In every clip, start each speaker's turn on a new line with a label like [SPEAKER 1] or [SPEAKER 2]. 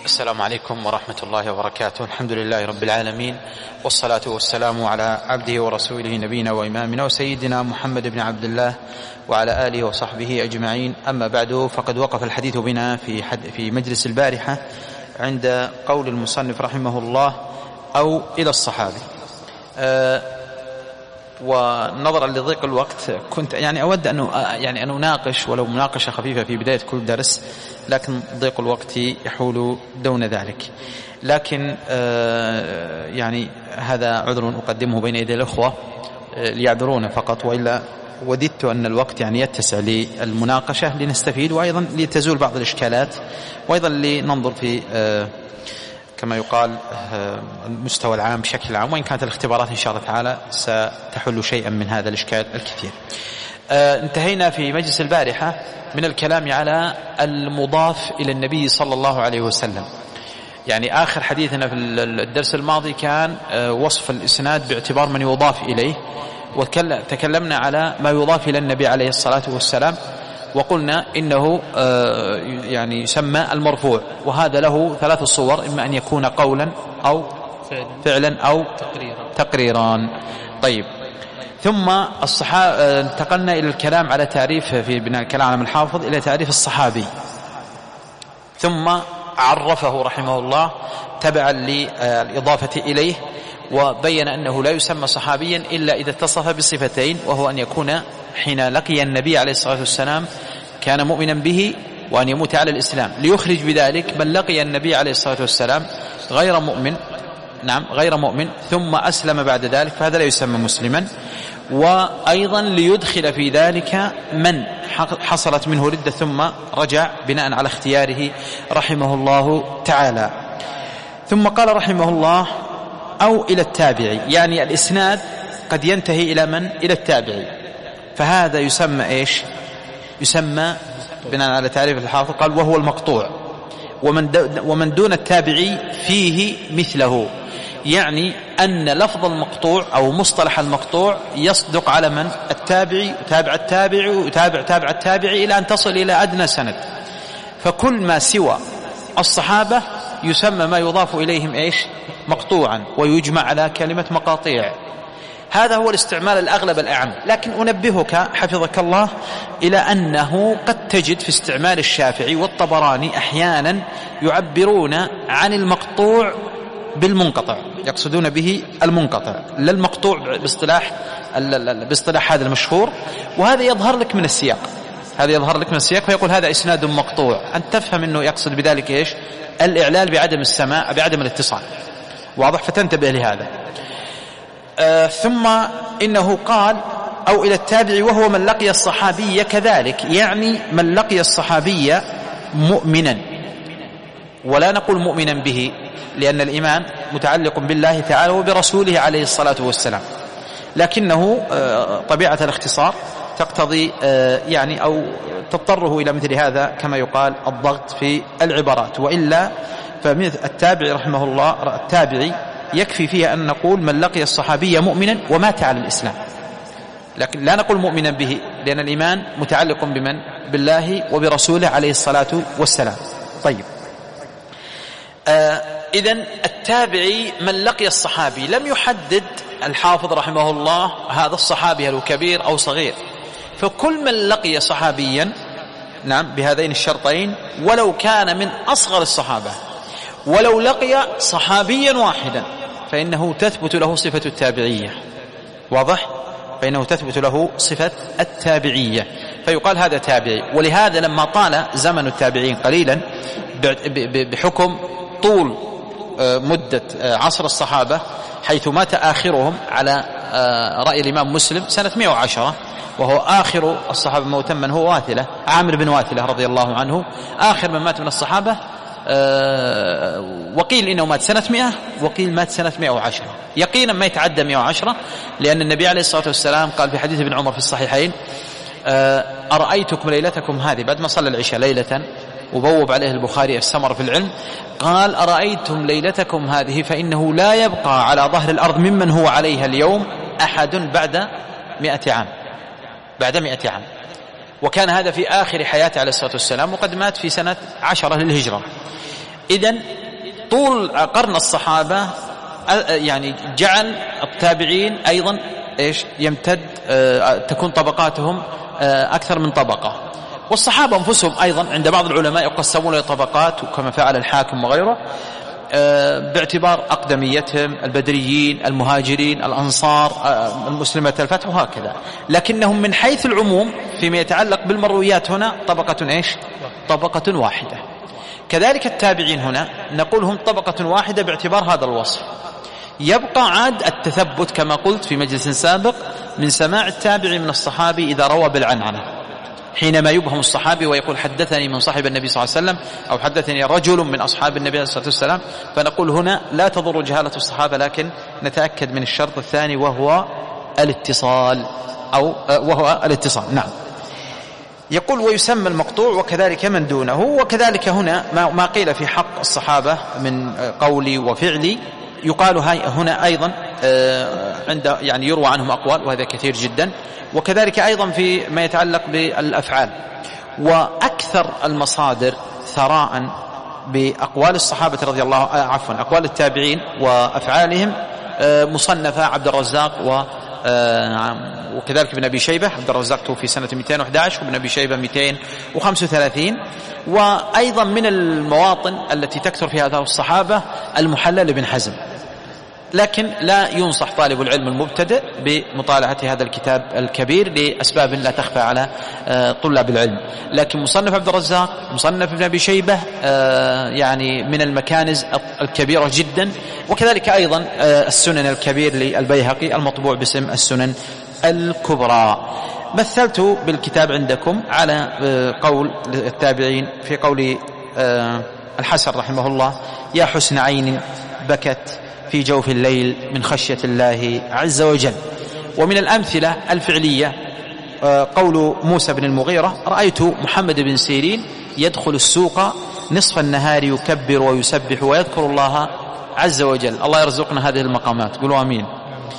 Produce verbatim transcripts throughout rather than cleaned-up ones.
[SPEAKER 1] السلام عليكم ورحمة الله وبركاته. الحمد لله رب العالمين، والصلاة والسلام على عبده ورسوله نبينا وإمامنا وسيدنا محمد بن عبد الله وعلى آله وصحبه أجمعين. أما بعد، فقد وقف الحديث بنا في, في مجلس البارحة عند قول المصنف رحمه الله أو إلى الصحابي. أه ونظرا لضيق الوقت كنت يعني أود أن يعني أن أناقش ولو مناقشة خفيفة في بداية كل درس، لكن ضيق الوقت يحول دون ذلك. لكن يعني هذا عذر أقدمه بين يدي الأخوة ليعذرون فقط، وإلا وددت أن الوقت يعني يتسع للمناقشة لنستفيد، وأيضا لتزول بعض الإشكالات، وأيضا لننظر في كما يقال المستوى العام بشكل عام، وإن كانت الاختبارات إن شاء الله تعالى ستحل شيئا من هذا الإشكال الكثير. آه انتهينا في مجلس البارحة من الكلام على المضاف إلى النبي صلى الله عليه وسلم. يعني آخر حديثنا في الدرس الماضي كان آه وصف الإسناد باعتبار من يضاف إليه، وتكلمنا على ما يضاف إلى النبي عليه الصلاة والسلام، وقلنا إنه آه يعني يسمى المرفوع، وهذا له ثلاث صور: إما أن يكون قولا أو فعلا أو تقريرا. طيب، ثم الصحابة انتقلنا إلى الكلام على تعريف في بناء الكلام على الحافظ إلى تعريف الصحابي، ثم عرفه رحمه الله تبعا للإضافة إليه، وبين أنه لا يسمى صحابيا إلا إذا اتصف بصفتين، وهو أن يكون حين لقي النبي عليه الصلاة والسلام كان مؤمنا به، وأن يموت على الإسلام، ليخرج بذلك من لقي النبي عليه الصلاة والسلام غير مؤمن نعم غير مؤمن ثم أسلم بعد ذلك، فهذا لا يسمى مسلما. وأيضا ليدخل في ذلك من حصلت منه ردة ثم رجع بناء على اختياره رحمه الله تعالى. ثم قال رحمه الله أو إلى التابعي، يعني الإسناد قد ينتهي إلى من؟ إلى التابعي، فهذا يسمى إيش؟ يسمى بناء على تعريف الحافظ قال وهو المقطوع، ومن, ومن دون التابعي فيه مثله، يعني أن لفظ المقطوع أو مصطلح المقطوع يصدق على من؟ التابعي، وتابع التابعي، وتابع تابع التابعي، إلى أن تصل إلى أدنى سند. فكل ما سوى الصحابة يسمى ما يضاف إليهم إيش؟ مقطوعا، ويجمع على كلمة مقاطيع. هذا هو الاستعمال الأغلب الأعم. لكن أنبهك حفظك الله إلى أنه قد تجد في استعمال الشافعي والطبراني أحيانا يعبرون عن المقطوع بالمنقطع، يقصدون به المنقطع لا المقطوع باصطلاح باصطلاح هذا المشهور، وهذا يظهر لك من السياق هذا يظهر لك من السياق فيقول هذا إسناد مقطوع، أن تفهم أنه يقصد بذلك إيش؟ الإعلال بعدم السماع، بعدم الاتصال، واضح؟ فتنتبه لهذا. آه ثم إنه قال أو إلى التابع وهو من لقي الصحابي كذلك، يعني من لقي الصحابي مؤمنا، ولا نقول مؤمنا به، لأن الإيمان متعلق بالله تعالى وبرسوله عليه الصلاة والسلام، لكنه آه طبيعة الاختصار تقتضي آه يعني أو تضطره إلى مثل هذا كما يقال الضغط في العبارات، وإلا فمثل التابعي رحمه الله التابعي يكفي فيها أن نقول من لقي الصحابي مؤمنا ومات على الإسلام، لكن لا نقول مؤمنا به، لأن الإيمان متعلق بمن؟ بالله وبرسوله عليه الصلاة والسلام. طيب، آه إذن التابعي من لقي الصحابي، لم يحدد الحافظ رحمه الله هذا الصحابي هل كبير أو صغير، فكل من لقي صحابيا نعم بهذين الشرطين، ولو كان من أصغر الصحابة، ولو لقي صحابيا واحدا فإنه تثبت له صفة التابعية، واضح؟ فإنه تثبت له صفة التابعية، فيقال هذا تابعي. ولهذا لما طال زمن التابعين قليلا بحكم طول مدة عصر الصحابة، حيث مات آخرهم على رأي الإمام مسلم سنة مئة وعشرة، وهو آخر الصحابة موتا من هو واثلة، عامر بن واثلة رضي الله عنه، آخر من مات من الصحابة. أه وقيل إنه مات سنة مئة، وقيل مات سنة مئة وعشرة، يقينا ما يتعدى مئة وعشرة، لأن النبي عليه الصلاة والسلام قال في حديث ابن عمر في الصحيحين: أه أرأيتكم ليلتكم هذه، بعد ما صلى العشاء ليلة وبوب عليه البخاري السمر في العلم، قال: أرأيتم ليلتكم هذه فإنه لا يبقى على ظهر الأرض ممن هو عليها اليوم أحد بعد مئة عام بعد مئة عام وكان هذا في آخر حياته عليه الصلاة والسلام، وقد مات في سنة عشرة للهجرة. إذن طول قرن الصحابة يعني جعل التابعين أيضا إيش يمتد تكون طبقاتهم أكثر من طبقة. والصحابة أنفسهم أيضا عند بعض العلماء يقسمون إلى طبقات كما فعل الحاكم وغيره باعتبار أقدميتهم، البدريين، المهاجرين، الأنصار، المسلمات الفتح وهكذا. لكنهم من حيث العموم فيما يتعلق بالمرويات هنا طبقة إيش؟ طبقة واحدة. كذلك التابعين هنا نقول هم طبقة واحدة باعتبار هذا الوصف. يبقى عاد التثبت كما قلت في مجلس سابق من سماع التابع من الصحابي إذا روى بالعنعنة، حينما يبهم الصحابي ويقول حدثني من صاحب النبي صلى الله عليه وسلم أو حدثني رجل من أصحاب النبي صلى الله عليه وسلم، فنقول هنا لا تضر جهالة الصحابة، لكن نتأكد من الشرط الثاني وهو الاتصال أو وهو الاتصال. نعم. يقول ويسمى المقطوع وكذلك من دونه. وكذلك هنا ما قيل في حق الصحابة من قولي وفعلي يقال هنا أيضا عند يعني يروى عنهم أقوال، وهذا كثير جدا. وكذلك أيضا في ما يتعلق بالأفعال. وأكثر المصادر ثراء بأقوال الصحابة رضي الله عفوا أقوال التابعين وأفعالهم مصنفة عبد الرزاق و وكذلك ابن أبي شيبة. عبد الرزاق توفي سنة مئتين وأحد عشر وابن أبي شيبة مئتين وخمسة وثلاثين. وأيضا من المواطن التي تكثر في هذا الصحابة المحلى لابن حزم، لكن لا ينصح طالب العلم المبتدئ بمطالعة هذا الكتاب الكبير لأسباب لا تخفى على طلاب العلم. لكن مصنف عبد الرزاق، مصنف ابن أبي شيبة يعني من المكانز الكبيرة جدا. وكذلك أيضا السنن الكبير للبيهقي المطبوع باسم السنن الكبرى. مثلت بالكتاب عندكم على قول التابعين في قول الحسن رحمه الله: يا حسن عين بكت في جوف الليل من خشية الله عز وجل. ومن الأمثلة الفعلية قول موسى بن المغيرة: رأيت محمد بن سيرين يدخل السوق نصف النهار يكبر ويسبح ويذكر الله عز وجل. الله يرزقنا هذه المقامات، قولوا آمين.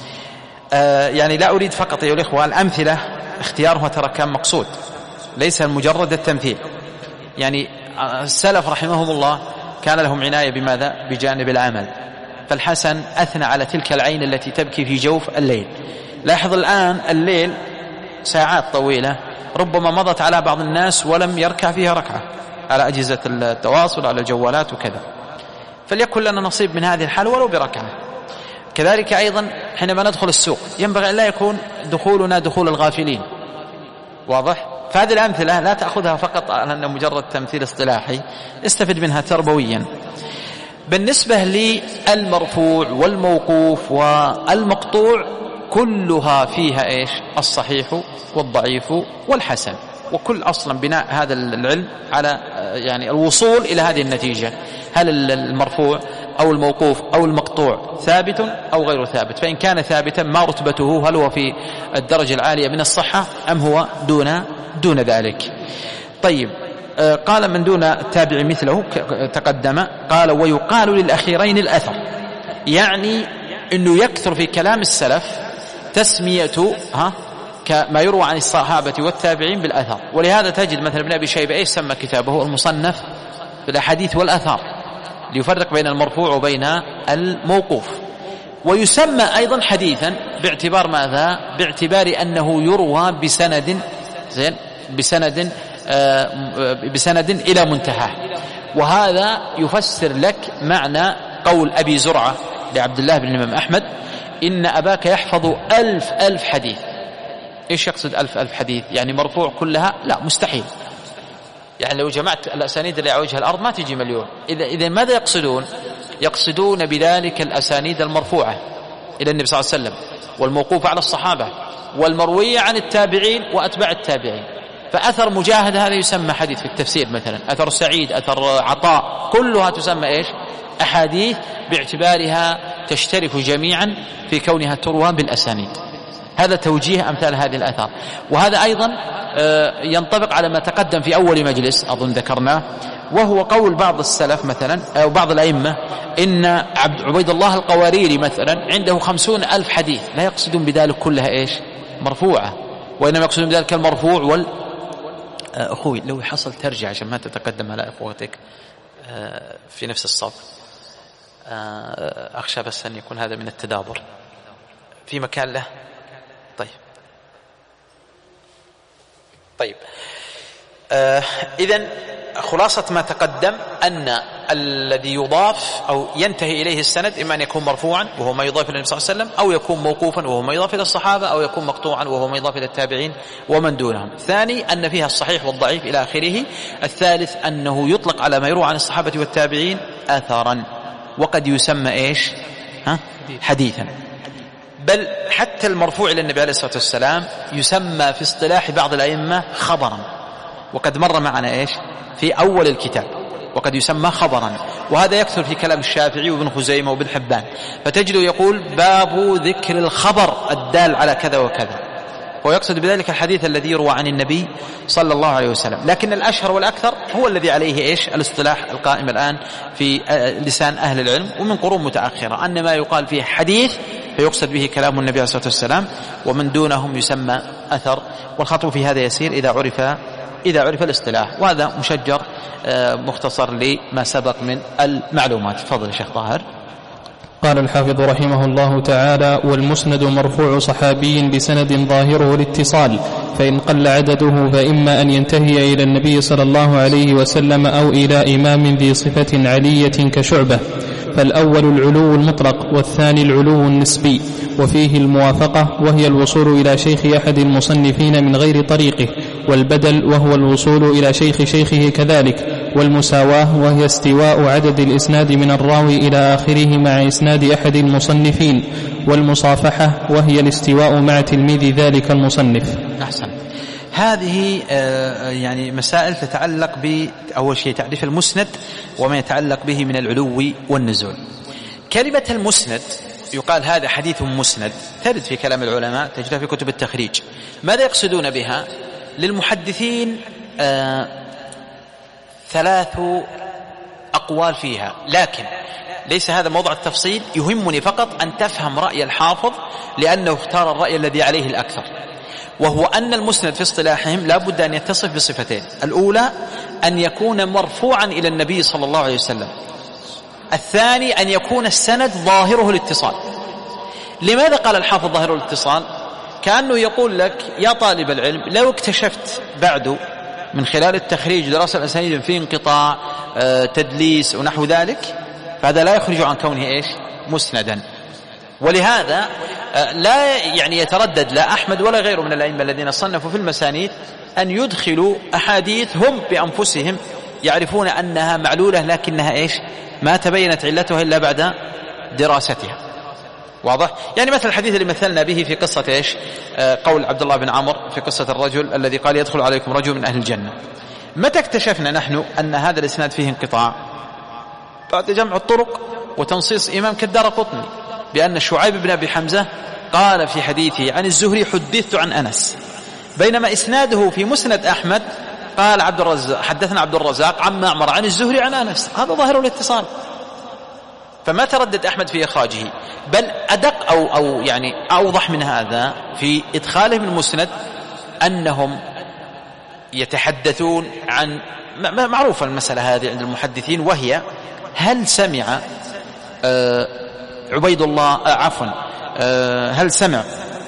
[SPEAKER 1] آه يعني لا أريد فقط يا الإخوة الأمثلة اختيارها ترى كان مقصود، ليس مجرد التمثيل. يعني السلف رحمهم الله كان لهم عناية بماذا؟ بجانب العمل. فالحسن أثنى على تلك العين التي تبكي في جوف الليل. لاحظ الآن الليل ساعات طويلة ربما مضت على بعض الناس ولم يركع فيها ركعة على أجهزة التواصل على الجوالات وكذا، فليكن لنا نصيب من هذه الحال ولو بركعة. كذلك أيضا حينما ندخل السوق ينبغي أن لا يكون دخولنا دخول الغافلين، واضح؟ فهذه الأمثلة لا تأخذها فقط على أنه مجرد تمثيل اصطلاحي، استفد منها تربويا. بالنسبة للمرفوع والموقوف والمقطوع كلها فيها إيش؟ الصحيح والضعيف والحسن. وكل أصلا بناء هذا العلم على يعني الوصول إلى هذه النتيجة: هل المرفوع أو الموقوف أو المقطوع ثابت أو غير ثابت؟ فإن كان ثابتا ما رتبته؟ هل هو في الدرجة العالية من الصحة أم هو دون دون ذلك؟ طيب، قال من دون التابع مثله تقدم. قال ويقال للأخيرين الأثر، يعني أنه يكثر في كلام السلف تسمية ها كما يروى عن الصحابة والتابعين بالأثر. ولهذا تجد مثلا ابن أبي شيبة إيش سمى كتابه؟ المصنف بالأحاديث والأثار، ليفرق بين المرفوع وبين الموقوف. ويسمى أيضا حديثا باعتبار ماذا؟ باعتبار أنه يروى بسند زين بسند بسند إلى منتهى. وهذا يفسر لك معنى قول أبي زرعة لعبد الله بن الإمام أحمد: إن أباك يحفظ ألف ألف حديث. إيش يقصد ألف ألف حديث؟ يعني مرفوع كلها؟ لا، مستحيل. يعني لو جمعت الأسانيد اللي على وجه الأرض ما تجي مليون. إذا إذا ماذا يقصدون؟ يقصدون بذلك الأسانيد المرفوعة إلى النبي صلى الله عليه وسلم، والموقوفة على الصحابة، والمروية عن التابعين وأتباع التابعين. فأثر مجاهد هذا يسمى حديث في التفسير مثلا، أثر سعيد، أثر عطاء، كلها تسمى إيش؟ أحاديث، باعتبارها تشترك جميعا في كونها تروى بالأسانيد. هذا توجيه أمثال هذه الآثار. وهذا أيضا ينطبق على ما تقدم في أول مجلس أظن ذكرناه، وهو قول بعض السلف مثلا أو بعض الأئمة إن عبيد الله القواريري مثلا عنده خمسون ألف حديث. لا يقصدون بذلك كلها إيش؟ مرفوعة، وإنما يقصدون بذلك المرفوع وال أخوي لو حصل ترجع عشان ما تتقدم على إخوتك في نفس الصف. أخشى بس أن يكون هذا من التدابر. في مكان له؟ طيب طيب آه إذن خلاصة ما تقدم أن الذي يضاف أو ينتهي إليه السند إما أن يكون مرفوعا وهو ما يضاف إلى النبي صلى الله عليه وسلم، أو يكون موقوفا وهو ما يضاف إلى الصحابة، أو يكون مقطوعا وهو ما يضاف إلى التابعين ومن دونهم. ثاني أن فيها الصحيح والضعيف إلى آخره. الثالث أنه يطلق على ما يروى عن الصحابة والتابعين أثرا، وقد يسمى إيش ها؟ حديثا. بل حتى المرفوع إلى النبي عليه الصلاة والسلام يسمى في اصطلاح بعض الأئمة خبرا، وقد مر معنا إيش في أول الكتاب، وقد يسمى خبرا. وهذا يكثر في كلام الشافعي وابن خزيمة وابن حبان، فتجده يقول باب ذكر الخبر الدال على كذا وكذا، ويقصد بذلك الحديث الذي يروى عن النبي صلى الله عليه وسلم. لكن الأشهر والأكثر هو الذي عليه إيش الاصطلاح القائم الآن في لسان أهل العلم ومن قرون متأخرة، أن ما يقال فيه حديث فيقصد به كلام النبي عليه الصلاة والسلام، ومن دونهم يسمى أثر. والخطو في هذا يسير إذا عرف إذا عرف الاصطلاح. وهذا مشجر مختصر لما سبق من المعلومات. تفضل شيخ طاهر.
[SPEAKER 2] قال الحافظ رحمه الله تعالى: والمسند مرفوع صحابي بسند ظاهره الاتصال، فإن قل عدده فإما أن ينتهي إلى النبي صلى الله عليه وسلم أو إلى إمام ذي صفة علية كشعبة، فالأول العلو المطلق والثاني العلو النسبي، وفيه الموافقة وهي الوصول إلى شيخ أحد المصنفين من غير طريقه، والبدل وهو الوصول إلى شيخ شيخه كذلك، والمساواة وهي استواء عدد الإسناد من الراوي إلى آخره مع إسناد أحد المصنفين، والمصافحة وهي الاستواء مع تلميذ ذلك المصنف.
[SPEAKER 1] أحسن. هذه يعني مسائل تتعلق بأول شيء تعريف المسند وما يتعلق به من العلو والنزول. كلمة المسند يقال هذا حديث مسند، ترد في كلام العلماء، تجد في كتب التخريج. ماذا يقصدون بها؟ للمحدثين آه ثلاث أقوال فيها، لكن ليس هذا موضوع التفصيل. يهمني فقط أن تفهم رأي الحافظ، لأنه اختار الرأي الذي عليه الأكثر، وهو أن المسند في اصطلاحهم لا بد أن يتصف بصفتين: الأولى أن يكون مرفوعا إلى النبي صلى الله عليه وسلم، الثاني أن يكون السند ظاهره الاتصال. لماذا قال الحافظ ظاهره الاتصال؟ كأنه يقول لك يا طالب العلم، لو اكتشفت بعد من خلال التخريج دراسة الأسانيد في انقطاع تدليس ونحو ذلك، فهذا لا يخرج عن كونه إيش مسندا. ولهذا لا يعني يتردد لا أحمد ولا غيره من الأئمة الذين صنفوا في المسانيد أن يدخلوا أحاديث هم بأنفسهم يعرفون أنها معلولة، لكنها إيش ما تبينت علتها إلا بعد دراستها. واضح؟ يعني مثل الحديث اللي مثلنا به في قصة إيش قول عبد الله بن عمرو في قصة الرجل الذي قال يدخل عليكم رجل من أهل الجنة. متى اكتشفنا نحن أن هذا الإسناد فيه انقطاع؟ بعد جمع الطرق وتنصيص إمام كالدارقطني بأن شعيب بن أبي حمزة قال في حديثه عن الزهري حدثت عن أنس، بينما إسناده في مسند أحمد قال عبد الرزاق حدثنا عبد الرزاق عن معمر عن الزهري عن أنس. هذا ظاهر الاتصال، فما تردد أحمد في إخراجه، بل أدق أو, أو يعني أوضح من هذا في إدخالهم المسند أنهم يتحدثون عن معروفة المسألة هذه عند المحدثين، وهي هل سمع آه عبيد الله آه عفوا آه هل سمع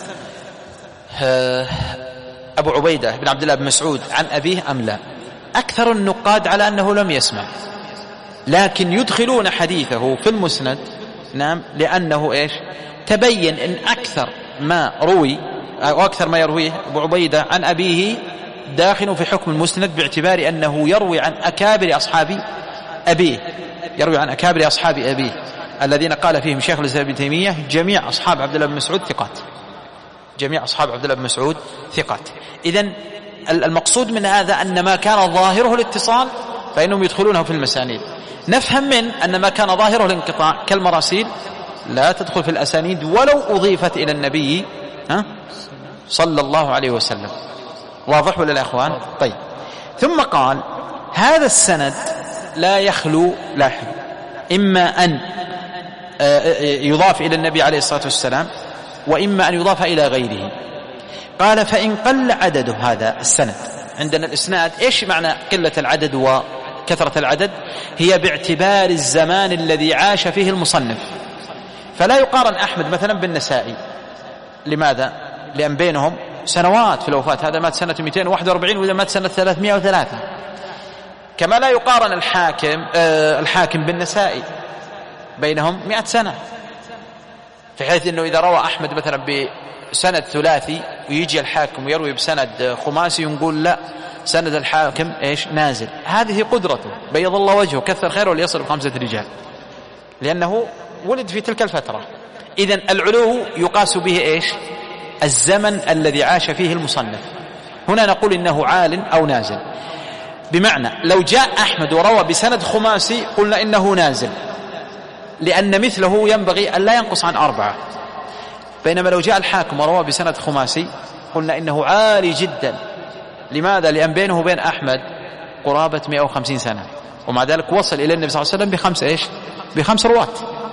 [SPEAKER 1] آه أبو عبيدة بن عبد الله بن مسعود عن أبيه أم لا؟ أكثر النقاد على أنه لم يسمع، لكن يدخلون حديثه في المسند نعم لأنه إيش تبين أن أكثر ما روي أو أكثر ما يرويه أبو عبيدة عن أبيه داخل في حكم المسند، باعتبار أنه يروي عن أكابر أصحاب أبيه، يروي عن أكابر أصحاب أبيه الذين قال فيهم شيخ الإسلام ابن تيمية جميع أصحاب عبد الله بن مسعود ثقات، جميع أصحاب عبد الله بن مسعود ثقات. إذن المقصود من هذا أن ما كان ظاهره الاتصال فإنهم يدخلونه في المسانيد. نفهم من أن ما كان ظاهره الانقطاع كالمراسيل لا تدخل في الأسانيد ولو أضيفت إلى النبي ها صلى الله عليه وسلم. واضح ولا لا أخوان؟ طيب. ثم قال هذا السند لا يخلو لاحظ إما أن يضاف إلى النبي عليه الصلاة والسلام وإما أن يضاف إلى غيره. قال فإن قل عدده هذا السند، عندنا الإسناد إيش معنى قلة العدد كثرة العدد هي باعتبار الزمان الذي عاش فيه المصنف، فلا يقارن أحمد مثلا بالنسائي. لماذا؟ لأن بينهم سنوات في الوفاة، هذا مات سنة مئتين وواحد وأربعين وإذا مات سنة ثلاثمائة وثلاثة. كما لا يقارن الحاكم آه الحاكم بالنسائي، بينهم مئة سنة، في حيث أنه إذا روى أحمد مثلا بسند ثلاثي ويجي الحاكم ويروي بسند خماسي ونقول لا سند الحاكم إيش نازل. هذه قدرته بيض الله وجهه كثر خيره ليصل بخمسة رجال، لأنه ولد في تلك الفترة. إذن العلو يقاس به إيش؟ الزمن الذي عاش فيه المصنف. هنا نقول إنه عال أو نازل، بمعنى لو جاء أحمد وروى بسند خماسي قلنا إنه نازل، لأن مثله ينبغي أن لا ينقص عن أربعة. بينما لو جاء الحاكم وروى بسند خماسي قلنا إنه عالي جدا. لماذا؟ لأن بينه وبين أحمد قرابة مئة وخمسين سنة، ومع ذلك وصل إلى النبي صلى الله عليه وسلم بخمس إيش؟ بخمس رواة.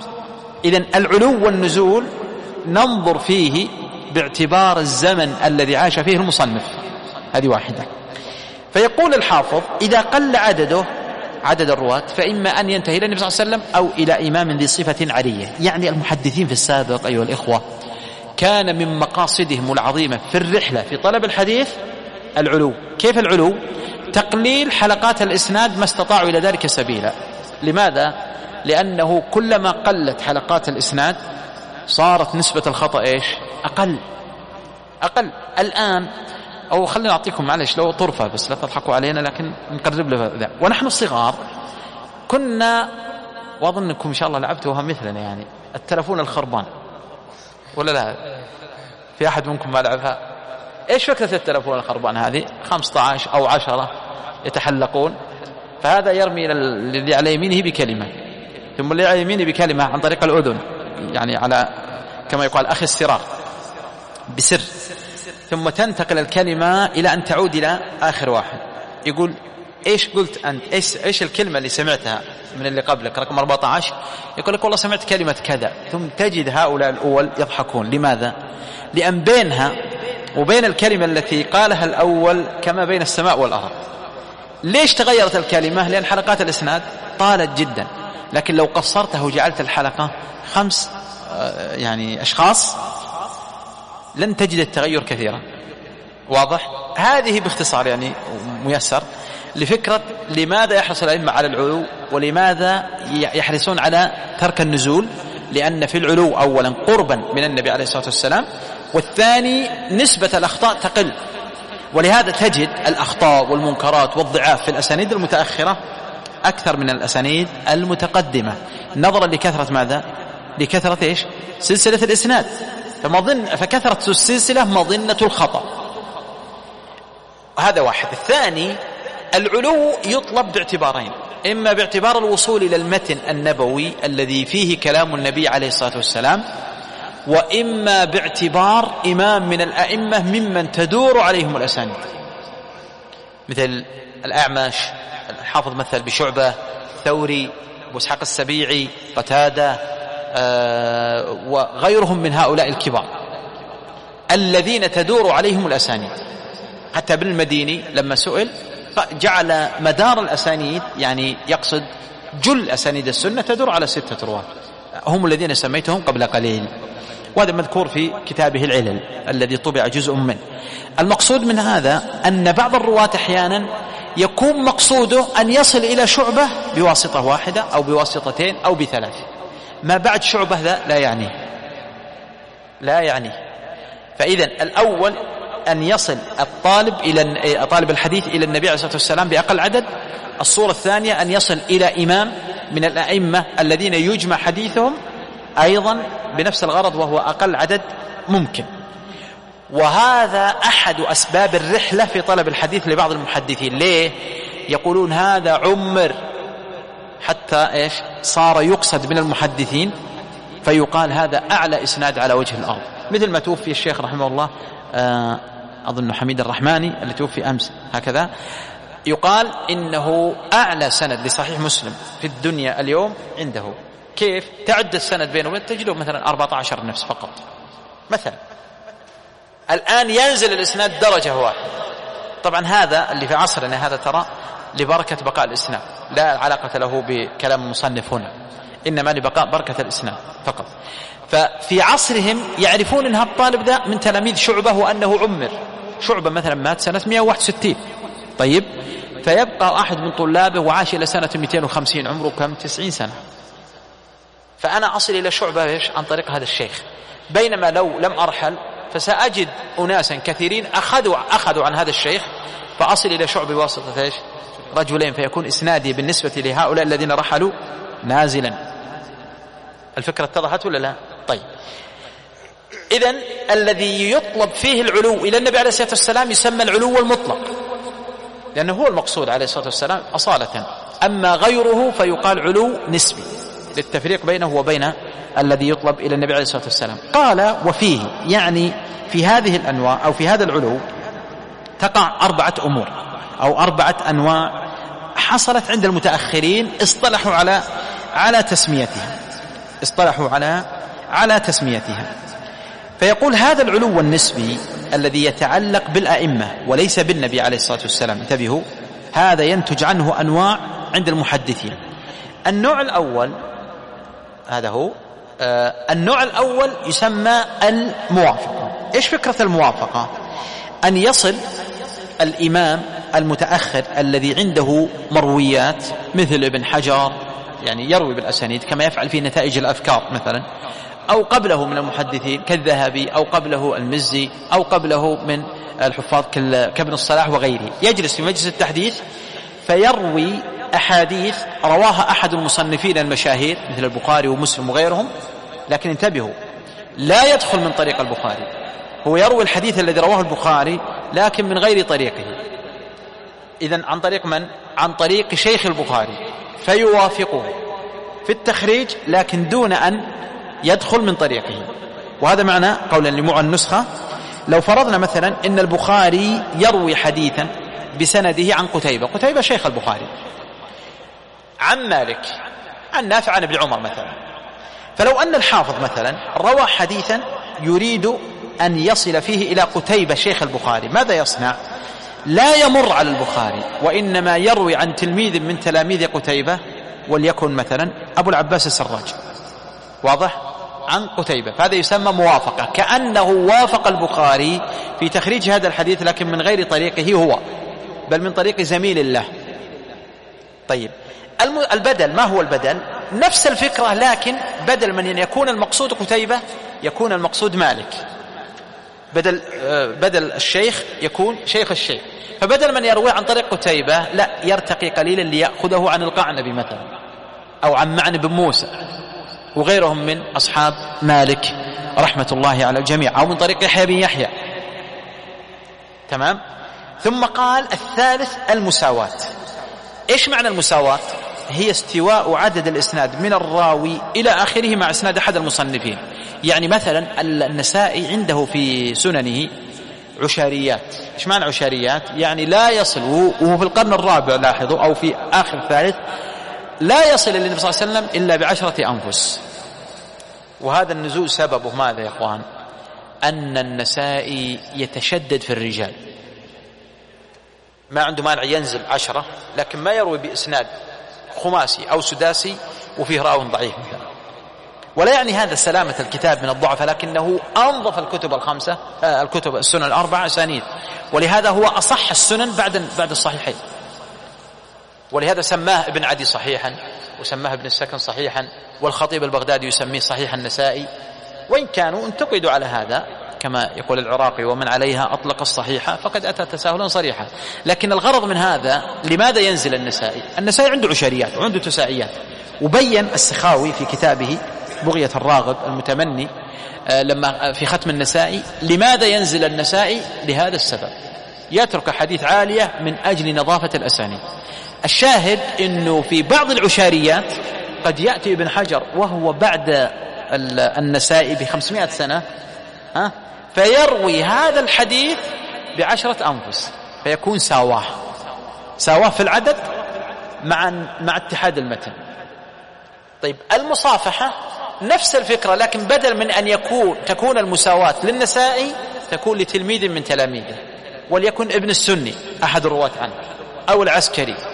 [SPEAKER 1] إذن العلو والنزول ننظر فيه باعتبار الزمن الذي عاش فيه المصنف، هذه واحدة. فيقول الحافظ إذا قل عدده عدد الرواة فإما أن ينتهي إلى النبي صلى الله عليه وسلم أو إلى إمام ذي صفة عالية. يعني المحدثين في السابق أيها الإخوة كان من مقاصدهم العظيمة في الرحلة في طلب الحديث العلو. كيف العلو؟ تقليل حلقات الإسناد ما استطاعوا إلى ذلك سبيلا. لماذا؟ لأنه كلما قلت حلقات الإسناد صارت نسبة الخطأ إيش؟ أقل أقل. الآن أو خلينا نعطيكم معلش لو طرفة بس لا تضحكوا علينا، لكن نقرب له ذا. ونحن الصغار كنا، وأظنكم إن شاء الله لعبتوها مثلنا، يعني التلفون الخربان ولا لا؟ في أحد منكم ما لعبها؟ إيش فكرة التلفون الخربان هذه؟ خمسة عشر أو عشرة يتحلقون، فهذا يرمي الذي على يمينه بكلمة، ثم اللي على يمينه بكلمة عن طريق الأذن، يعني على كما يقال أخي السراق بسر، ثم تنتقل الكلمة إلى أن تعود إلى آخر واحد. يقول إيش قلت أنت؟ إيش, إيش الكلمة اللي سمعتها من اللي قبلك رقم أربعة عشر؟ يقول لك والله سمعت كلمة كذا، ثم تجد هؤلاء الأول يضحكون. لماذا؟ لأن بينها وبين الكلمة التي قالها الأول كما بين السماء والأرض. ليش تغيرت الكلمة؟ لأن حلقات الإسناد طالت جدا. لكن لو قصرتها وجعلت الحلقة خمس يعني أشخاص لن تجد التغير كثيرا. واضح؟ هذه باختصار يعني ميسر لفكرة لماذا يحرص الأئمة على العلو ولماذا يحرصون على ترك النزول. لأن في العلو أولا قربا من النبي عليه الصلاة والسلام، والثاني نسبة الأخطاء تقل، ولهذا تجد الأخطاء والمنكرات والضعاف في الأسانيد المتأخرة أكثر من الأسانيد المتقدمة، نظرا لكثرة ماذا؟ لكثرة إيش؟ سلسلة الإسناد. فمظن فكثرة السلسلة مظنة الخطأ. هذا واحد. الثاني العلو يطلب باعتبارين، إما باعتبار الوصول إلى المتن النبوي الذي فيه كلام النبي عليه الصلاة والسلام، وإما باعتبار إمام من الأئمة ممن تدور عليهم الأسانيد، مثل الأعمش، الحافظ مثل بشعبة، ثوري، أبو إسحاق السبيعي، قتادة، آه وغيرهم من هؤلاء الكبار الذين تدور عليهم الأسانيد. حتى ابن المديني لما سئل جعل مدار الأسانيد، يعني يقصد جل أسانيد السنة تدور على ستة رواة هم الذين سميتهم قبل قليل، وهذا مذكور في كتابه العلل الذي طبع جزء منه. المقصود من هذا أن بعض الرواة أحيانا يكون مقصوده أن يصل إلى شعبة بواسطة واحدة أو بواسطتين أو بثلاث، ما بعد شعبة ذا لا يعني لا يعني فإذا الأول أن يصل الطالب إلى طالب الحديث إلى النبي عليه الصلاة والسلام بأقل عدد. الصورة الثانية أن يصل إلى إمام من الأئمة الذين يجمع حديثهم أيضا بنفس الغرض وهو أقل عدد ممكن. وهذا أحد أسباب الرحلة في طلب الحديث لبعض المحدثين. ليه؟ يقولون هذا عمر حتى إيش صار يقصد من المحدثين فيقال هذا أعلى إسناد على وجه الأرض، مثل ما توفي الشيخ رحمه الله أظن حميد الرحماني اللي توفي أمس، هكذا يقال إنه أعلى سند لصحيح مسلم في الدنيا اليوم عنده. كيف؟ تعد السند بينه وبين تجده مثلا أربعة عشر نفس فقط مثلا. الآن ينزل الإسناد درجة واحدة. طبعا هذا اللي في عصرنا هذا ترى لبركة بقاء الإسناد، لا علاقة له بكلام المصنف هنا، إنما لبقاء بركة الإسناد فقط. ففي عصرهم يعرفون أن الطالب ده من تلاميذ شعبة وأنه عمر. شعبة مثلا مات سنة مئة وواحد وستين، طيب، فيبقى أحد من طلابه وعاش إلى سنة مئتين وخمسين، عمره كم؟ تسعين سنة. فأنا أصل إلى شعبة إيش؟ عن طريق هذا الشيخ. بينما لو لم أرحل فسأجد أناسا كثيرين أخذوا أخذوا عن هذا الشيخ، فأصل إلى شعبة بواسطة إيش؟ رجلين، فيكون إسنادي بالنسبة لهؤلاء الذين رحلوا نازلا. الفكرة اتضحت ولا لا؟ طيب، إذن الذي يطلب فيه العلو إلى النبي عليه الصلاة والسلام يسمى العلو المطلق، لأنه هو المقصود عليه الصلاة والسلام أصالة. أما غيره فيقال علو نسبي، للتفريق بينه وبين الذي يطلب إلى النبي عليه الصلاة والسلام. قال وفيه، يعني في هذه الأنواع أو في هذا العلو تقع أربعة أمور أو أربعة أنواع حصلت عند المتأخرين، اصطلحوا على على تسميتها اصطلحوا على على تسميتها. فيقول هذا العلو النسبي الذي يتعلق بالأئمة وليس بالنبي عليه الصلاة والسلام، انتبهوا، هذا ينتج عنه أنواع عند المحدثين. النوع الأول هذا هو آه النوع الأول يسمى الموافقة. إيش فكرة الموافقة؟ أن يصل الإمام المتأخر الذي عنده مرويات مثل ابن حجر، يعني يروي بالأسانيد كما يفعل في نتائج الأفكار مثلا، أو قبله من المحدثين كالذهبي، أو قبله المزي، أو قبله من الحفاظ كابن الصلاح وغيره، يجلس في مجلس التحديث فيروي أحاديث رواها أحد المصنفين المشاهير مثل البخاري ومسلم وغيرهم، لكن انتبهوا، لا يدخل من طريق البخاري، هو يروي الحديث الذي رواه البخاري لكن من غير طريقه. إذن عن طريق من؟ عن طريق شيخ البخاري، فيوافقه في التخريج لكن دون أن يدخل من طريقه. وهذا معنى قولا لمع النسخة، لو فرضنا مثلا إن البخاري يروي حديثا بسنده عن قتيبة، قتيبة شيخ البخاري، عن مالك، عن نافع، عن ابن عمر مثلا، فلو أن الحافظ مثلا روى حديثا يريد أن يصل فيه إلى قتيبة شيخ البخاري، ماذا يصنع؟ لا يمر على البخاري، وإنما يروي عن تلميذ من تلاميذ قتيبة، وليكن مثلا أبو العباس السراج، واضح؟ عن قتيبة، فهذا يسمى موافقة، كأنه وافق البخاري في تخريج هذا الحديث لكن من غير طريقه هو، بل من طريق زميل له. طيب، البدل، ما هو البدل؟ نفس الفكرة، لكن بدل من أن يكون المقصود قتيبة يكون المقصود مالك، بدل بدل الشيخ يكون شيخ الشيخ، فبدل من يروي عن طريق قتيبة لا يرتقي قليلا ليأخذه عن القعنبي مثلا، أو عن معن بن موسى وغيرهم من أصحاب مالك رحمة الله على الجميع، أو من طريق يحيى بن يحيى. تمام؟ ثم قال الثالث المساواة. إيش معنى المساواة؟ هي استواء عدد الإسناد من الراوي إلى آخره مع إسناد أحد المصنفين. يعني مثلا النسائي عنده في سننه عشاريات. إيش معنى عشاريات؟ يعني لا يصل، وهو في القرن الرابع لاحظوا، أو في آخر الثالث، لا يصل إلى النبي صلى الله عليه وسلم إلا بعشرة أنفس. وهذا النزول سببه ماذا يا إخوان؟ أن النسائي يتشدد في الرجال، ما عنده مانع ينزل عشرة، لكن ما يروي بإسناد خماسي أو سداسي وفيه راو ضعيف مثلا. ولا يعني هذا سلامة الكتاب من الضعف، لكنه أنظف الكتب الخمسة، آه الكتب السنن الأربعة أسانيد، ولهذا هو أصح السنن بعد بعد الصحيحين، ولهذا سماه ابن عدي صحيحا، وسماه ابن السكن صحيحا، والخطيب البغدادي يسميه صحيح النسائي، وإن كانوا انتقدوا على هذا كما يقول العراقي ومن عليها أطلق الصحيحة فقد أتى تساهلا صريحا. لكن الغرض من هذا، لماذا ينزل النسائي؟ النسائي عنده عشريات وعنده تساعيات، وبين السخاوي في كتابه بغية الراغب المتمني لما في ختم النسائي لماذا ينزل النسائي، لهذا السبب، يترك حديث عالية من أجل نظافة الأسانيد. الشاهد أنه في بعض العشاريات قد يأتي ابن حجر وهو بعد النسائي بخمسمائة سنة، ها، فيروي هذا الحديث بعشرة أنفس، فيكون ساواه ساواه في العدد مع مع اتحاد المتن. طيب، المصافحة نفس الفكرة، لكن بدل من أن يكون تكون المساواة للنسائي تكون لتلميذ من تلاميذه، وليكن ابن السني أحد الرواة عنه، أو العسكري،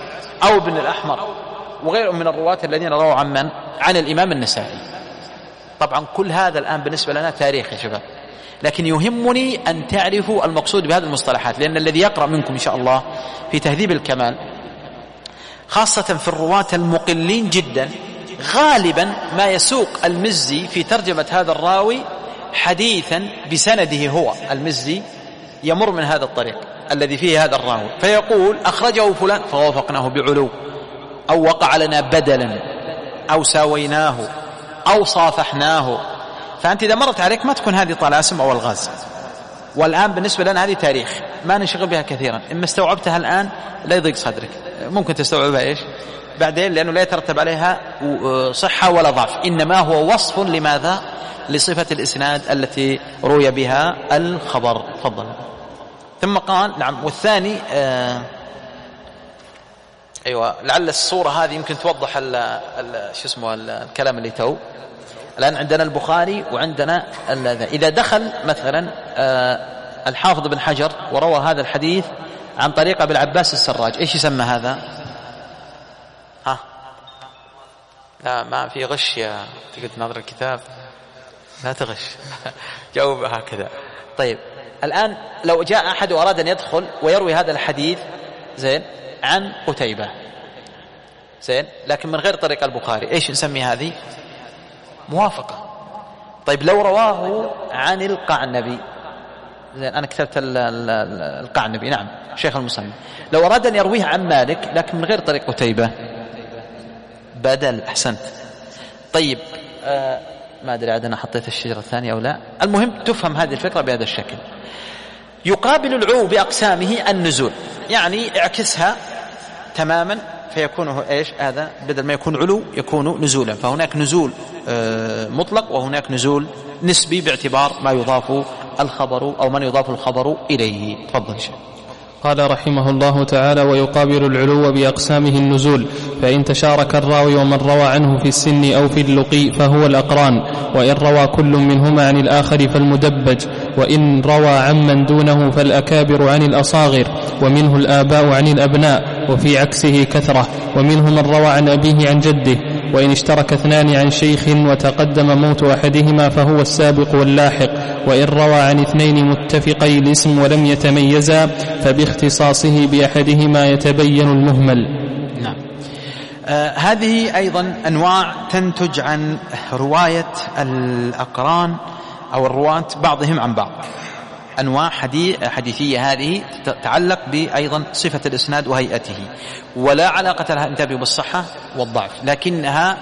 [SPEAKER 1] أو ابن الأحمر وغيرهم من الرواة الذين رووا عن من؟ عن الإمام النسائي. طبعا كل هذا الآن بالنسبة لنا تاريخ يا شباب، لكن يهمني أن تعرفوا المقصود بهذه المصطلحات، لأن الذي يقرأ منكم إن شاء الله في تهذيب الكمال خاصة في الرواة المقلين جدا غالبا ما يسوق المزي في ترجمة هذا الراوي حديثا بسنده هو. المزي يمر من هذا الطريق الذي فيه هذا الراوي فيقول أخرجه فلان فوافقناه بعلو، أو وقع لنا بدلا، أو ساويناه، أو صافحناه. فأنت إذا مرت عليك ما تكون هذه طلاسم أو الغاز. والآن بالنسبة لنا هذه تاريخ ما نشغل بها كثيرا، إما استوعبتها الآن لا يضيق صدرك، ممكن تستوعبها إيش بعدين، لأنه لا يترتب عليها صحة ولا ضعف، إنما هو وصف لماذا؟ لصفة الإسناد التي روي بها الخبر. تفضل. ثم قال نعم. والثاني آه أيوة لعل الصورة هذه يمكن توضح ال ال شو اسمه الكلام اللي تو. الآن عندنا البخاري وعندنا إذا دخل مثلا آه الحافظ بن حجر وروى هذا الحديث عن طريق أبي العباس السراج، إيش يسمى هذا؟ ها لا ما في غش يا تقعد ناظر الكتاب، لا تغش جاوب هكذا. طيب الآن لو جاء أحد وأراد أن يدخل ويروي هذا الحديث زين عن قتيبة زين لكن من غير طريق البخاري، إيش نسمي هذه؟ موافقة. طيب لو رواه عن القعنبي زين، أنا كتبت القعنبي نعم شيخ المصنف، لو أراد أن يرويه عن مالك لكن من غير طريق قتيبة بدل. أحسنت. طيب آه ما أدري عاد أنا حطيت الشجرة الثانية أو لا، المهم تفهم هذه الفكرة بهذا الشكل. يقابل العلو بأقسامه النزول، يعني اعكسها تماما فيكون إيش هذا؟ بدل ما يكون علو يكون نزولا. فهناك نزول آه مطلق وهناك نزول نسبي باعتبار ما يضاف الخبر أو من يضاف الخبر إليه. تفضل شيء.
[SPEAKER 2] قال رحمه الله تعالى: ويقابل العلو بأقسامه النزول، فإن تشارك الراوي ومن روى عنه في السن أو في اللقي فهو الأقران، وإن روى كل منهما عن الآخر فالمدبج، وإن روى عمن دونه فالأكابر عن الأصاغر، ومنه الآباء عن الأبناء، وفي عكسه كثرة، ومنه من روى عن أبيه عن جده. وإن اشترك اثنان عن شيخ وتقدم موت أحدهما فهو السابق واللاحق، وإن روى عن اثنين متفقي الاسم ولم يتميزا فباختصاصه بأحدهما يتبين المهمل.
[SPEAKER 1] نعم. آه هذه أيضا أنواع تنتج عن رواية الأقران أو الرواة بعضهم عن بعض، أنواع حديثية هذه تتعلق بأيضا صفة الإسناد وهيئته، ولا علاقة لها انتبه بالصحة والضعف، لكنها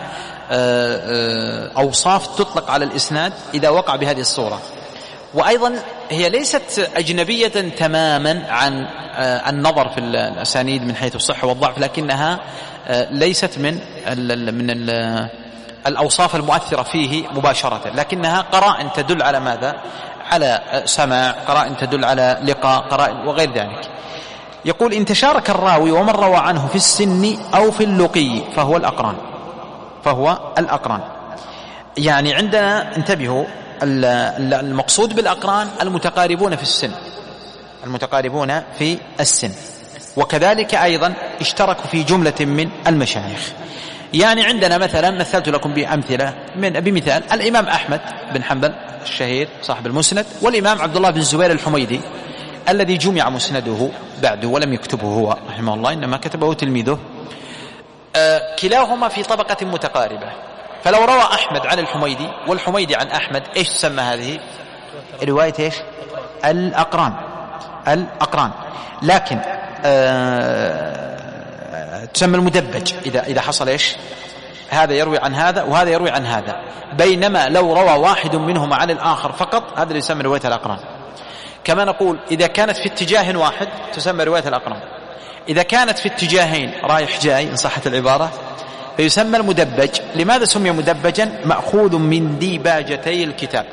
[SPEAKER 1] أوصاف تطلق على الإسناد إذا وقع بهذه الصورة. وأيضا هي ليست أجنبية تماما عن النظر في الأسانيد من حيث الصحة والضعف، لكنها ليست من من الأوصاف المؤثرة فيه مباشرة، لكنها قرائن تدل على ماذا؟ على سماع، قرائن تدل على لقاء، قرائن وغير ذلك. يقول: إن تشارك الراوي ومن روى عنه في السن أو في اللقي فهو الأقران، فهو الأقران. يعني عندنا انتبهوا، المقصود بالأقران المتقاربون في السن، المتقاربون في السن، وكذلك أيضا اشتركوا في جملة من المشايخ. يعني عندنا مثلا مثلت لكم بأمثلة من بمثال الإمام أحمد بن حنبل الشهير صاحب المسند، والإمام عبد الله بن الزبير الحميدي الذي جمع مسنده بعده ولم يكتبه هو رحمه الله، إنما كتبه تلميذه. آه كلاهما في طبقة متقاربة، فلو روى أحمد عن الحميدي والحميدي عن أحمد، إيش تسمى هذه رواية؟ إيش؟ الأقران، الأقران. لكن آه تسمى المدبج إذا إذا حصل إيش؟ هذا يروي عن هذا وهذا يروي عن هذا، بينما لو روى واحد منهما عن الآخر فقط هذا اللي يسمى رواية الأقران. كما نقول إذا كانت في اتجاه واحد تسمى رواية الأقران، إذا كانت في اتجاهين رايح جاي إن صحت العبارة فيسمى المدبج. لماذا سمي مدبجا؟ مأخوذ من ديباجتي الكتاب.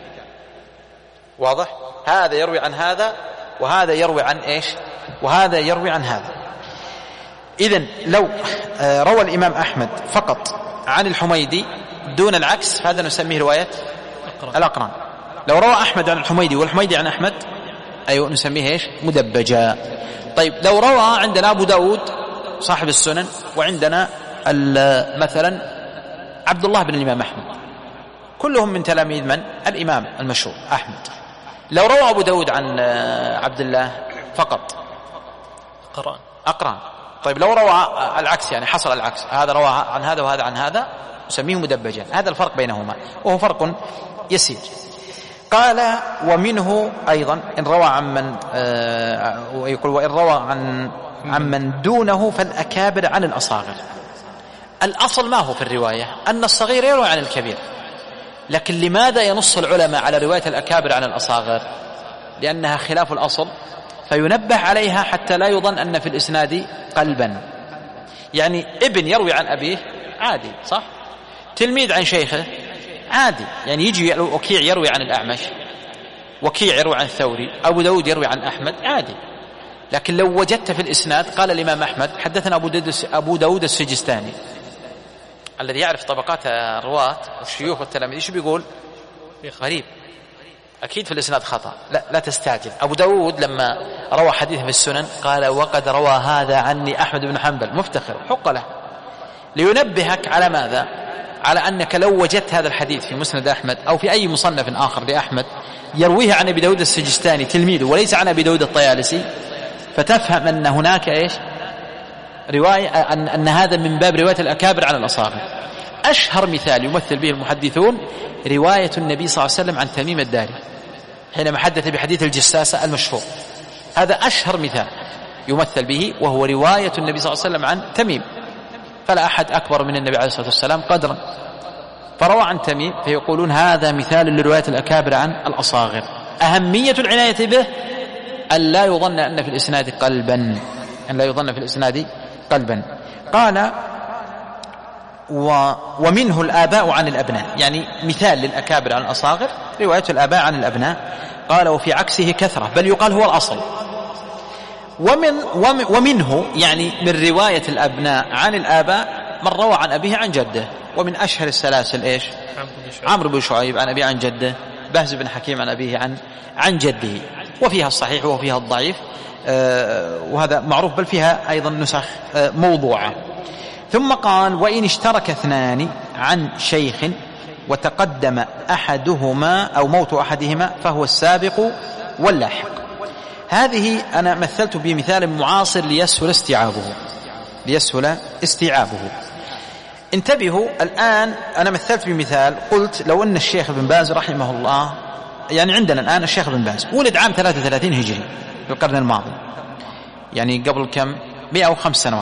[SPEAKER 1] واضح؟ هذا يروي عن هذا وهذا يروي عن إيش؟ وهذا يروي عن هذا. إذن لو روى الإمام أحمد فقط عن الحميدي دون العكس فهذا نسميه رواية الأقران. لو روى أحمد عن الحميدي والحميدي عن أحمد أيوة نسميه إيش؟ مدبجا. طيب لو روى عندنا أبو داود صاحب السنن، وعندنا مثلا عبد الله بن الإمام أحمد، كلهم من تلاميذ من؟ الإمام المشهور أحمد. لو روى أبو داود عن عبد الله فقط
[SPEAKER 2] قرآن
[SPEAKER 1] أقران. طيب لو روى العكس، يعني حصل العكس، هذا روى عن هذا وهذا عن هذا، نسميه مدبجا. هذا الفرق بينهما، وهو فرق يسير. قال ومنه أيضا إن روى عن من ويقول وإن روى عن عن من دونه فالأكابر عن الأصاغر. الأصل ما هو في الرواية أن الصغير يروي عن الكبير، لكن لماذا ينص العلماء على رواية الأكابر عن الأصاغر؟ لأنها خلاف الأصل، فينبه عليها حتى لا يظن أن في الإسناد قلبا. يعني ابن يروي عن أبيه عادي، صح؟ تلميذ عن شيخه عادي، يعني يجي وكيع يروي عن الأعمش، وكيع يروي عن الثوري، أبو داود يروي عن أحمد، عادي. لكن لو وجدت في الإسناد قال الإمام أحمد حدثنا أبو داود السجستاني، الذي يعرف طبقات الرواة والشيوخ والتلاميذ، ايش بيقول؟ غريب، أكيد في الإسناد خطأ. لا لا تستعجل. أبو داود لما روى حديث في السنن قال وقد روى هذا عني أحمد بن حنبل، مفتخر، حق له، لينبهك على ماذا؟ على أنك لو وجدت هذا الحديث في مسند أحمد أو في أي مصنف آخر لأحمد يرويه عن أبي داود السجستاني تلميذه وليس عن أبي داود الطيالسي، فتفهم أن هناك إيش؟ رواية، أن, أن هذا من باب رواية الأكابر عن الأصاغر. أشهر مثال يمثل به المحدثون رواية النبي صلى الله عليه وسلم عن تميم الداري حينما حدث بحديث الجساسة المشهور. هذا أشهر مثال يمثل به، وهو رواية النبي صلى الله عليه وسلم عن تميم، فلا أحد أكبر من النبي عليه الصلاة والسلام قدرا، فروى عن تميم، فيقولون هذا مثال لرواية الأكابر عن الأصاغر. أهمية العناية به أن لا يظن أن في الإسناد قلبا، أن لا يظن في الإسناد قلبا. قال و ومنه الآباء عن الأبناء، يعني مثال للأكابر عن الأصاغر رواية الآباء عن الأبناء. قال وفي عكسه كثرة، بل يقال هو الأصل. ومن ومنه يعني من رواية الأبناء عن الآباء من روى عن أبيه عن جده، ومن أشهر السلاسل إيش؟ عمرو بن شعيب عن أبيه عن جده، بهز بن حكيم عن أبيه عن عن جده، وفيها الصحيح وفيها الضعيف، آه وهذا معروف، بل فيها أيضا نسخ آه موضوعة. ثم قال وإن اشترك اثنان عن شيخ وتقدم أحدهما أو موت أحدهما فهو السابق واللاحق. هذه أنا مثلت بمثال معاصر ليسهل استيعابه ليسهل استيعابه انتبهوا الآن. أنا مثلت بمثال، قلت لو أن الشيخ ابن باز رحمه الله، يعني عندنا الآن الشيخ ابن باز ولد عام ثلاثة وثلاثين هجري في القرن الماضي، يعني قبل كم مئة وخمس سنوات،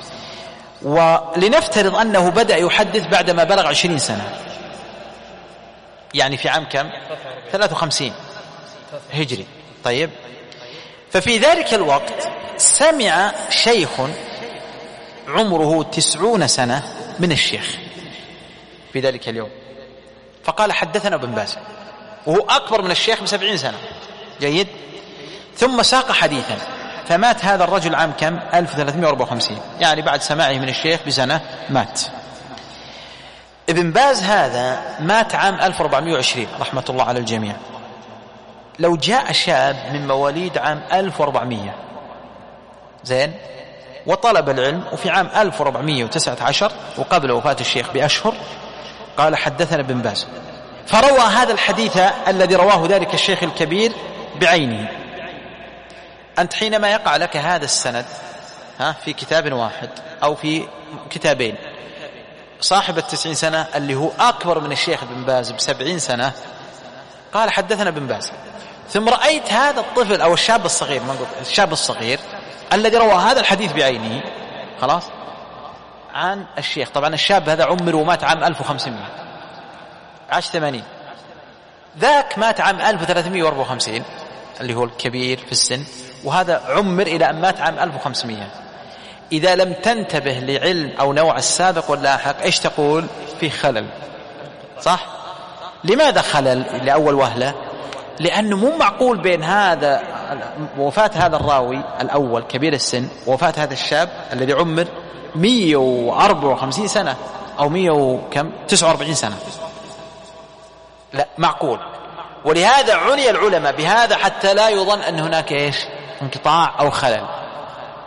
[SPEAKER 1] ولنفترض أنه بدأ يحدث بعدما بلغ عشرين سنة، يعني في عام كم؟ ثلاثة وخمسين هجري. طيب، ففي ذلك الوقت سمع شيخ عمره تسعون سنة من الشيخ في ذلك اليوم، فقال حدثنا ابن باز، وهو أكبر من الشيخ بسبعين سنة. جيد. ثم ساق حديثا، فمات هذا الرجل عام كم؟ ألف وثلاثمائة وأربعة وخمسين، يعني بعد سماعه من الشيخ بسنة مات. ابن باز هذا مات عام ألف وأربعمائة وعشرين رحمة الله على الجميع. لو جاء شاب من مواليد عام ألف وأربعمائة زين وطلب العلم وفي عام ألف وأربعمائة وتسعة عشر وقبل وفاة الشيخ بأشهر قال حدثنا ابن باز، فروى هذا الحديث الذي رواه ذلك الشيخ الكبير بعينه، أنت حينما يقع لك هذا السند ها في كتاب واحد أو في كتابين، صاحب التسعين سنة اللي هو أكبر من الشيخ ابن باز بسبعين سنة قال حدثنا ابن باز، ثم رأيت هذا الطفل أو الشاب الصغير، ما نقول الشاب الصغير الذي روى هذا الحديث بعينه خلاص عن الشيخ. طبعا الشاب هذا عمر ومات عام ألف وخمسمائة، عاش ثمانين، ذاك مات عام ألف وثلاثمائة وأربعة وخمسين اللي هو الكبير في السن، وهذا عمر إلى أن مات عام ألف وخمسمائة. إذا لم تنتبه لعلم أو نوع السابق واللاحق إيش تقول؟ في خلل، صح؟ لماذا خلل لأول وهلة؟ لأنه مو معقول بين هذا وفاة هذا الراوي الأول كبير السن ووفاة هذا الشاب الذي عمر مئة وأربعة وخمسين سنة أو مئة وكم تسعة وأربعين سنة، لا معقول. ولهذا عني العلماء بهذا حتى لا يظن أن هناك إيش؟ انقطاع أو خلل.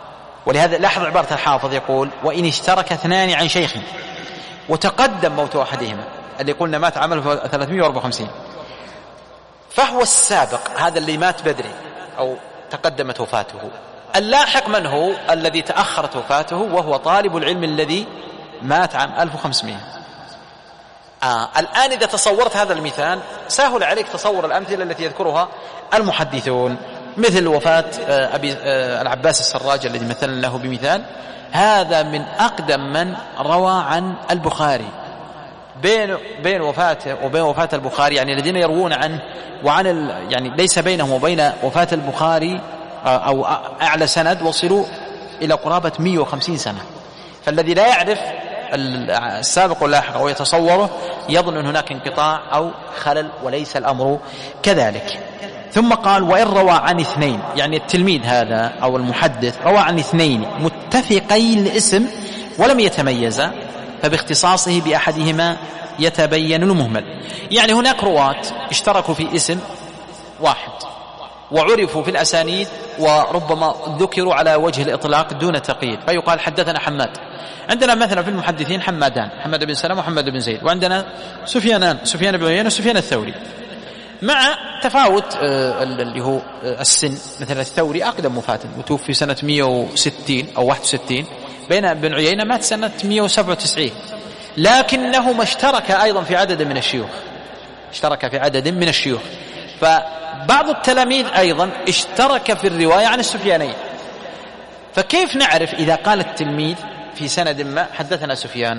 [SPEAKER 1] ولهذا لاحظ عبارة الحافظ يقول وإن اشترك اثنان عن شيخ وتقدم موت أحدهما، اللي قلنا مات عام ثلاثمائة وأربعة وخمسين، فهو السابق هذا اللي مات بدري أو تقدمت وفاته. اللاحق من هو؟ الذي تأخرت وفاته، وهو طالب العلم الذي مات عام ألف وخمسمائة. آه. الآن إذا تصورت هذا المثال سهل عليك تصور الأمثلة التي يذكرها المحدثون، مثل وفاة أبي العباس السراج الذي مثلنا له بمثال، هذا من أقدم من روى عن البخاري، بين بين وفاته وبين وفاة البخاري يعني الذين يروون عنه وعن يعني ليس بينهم وبين وفاة البخاري أو أعلى سند وصلوا إلى قرابة مئة وخمسين سنة. فالذي لا يعرف السابق واللاحق أو يتصوره يظن أن هناك انقطاع أو خلل، وليس الأمر كذلك. ثم قال وإن روى عن اثنين، يعني التلميذ هذا أو المحدث روى عن اثنين متفقين الاسم ولم يتميزا فباختصاصه بأحدهما يتبين المهمل. يعني هناك رواة اشتركوا في اسم واحد وعرفوا في الأسانيد وربما ذكروا على وجه الإطلاق دون تقييد، فيقال حدثنا حماد. عندنا مثلا في المحدثين حمادان، حماد بن سلمة وحماد بن زيد، وعندنا سفيانان، سفيان بن عيينة وسفيان الثوري، مع تفاوت اللي هو السن. مثلا الثوري أقدم وفاة وتوفي سنة مئة وستين أو واحد وستين، بين ابن عيينة مات سنة مئة وسبعة وتسعين، لكنهما اشترك أيضا في عدد من الشيوخ، اشترك في عدد من الشيوخ. فبعض التلاميذ أيضا اشترك في الرواية عن السفيانين. فكيف نعرف إذا قال التلميذ في سند ما حدثنا سفيان؟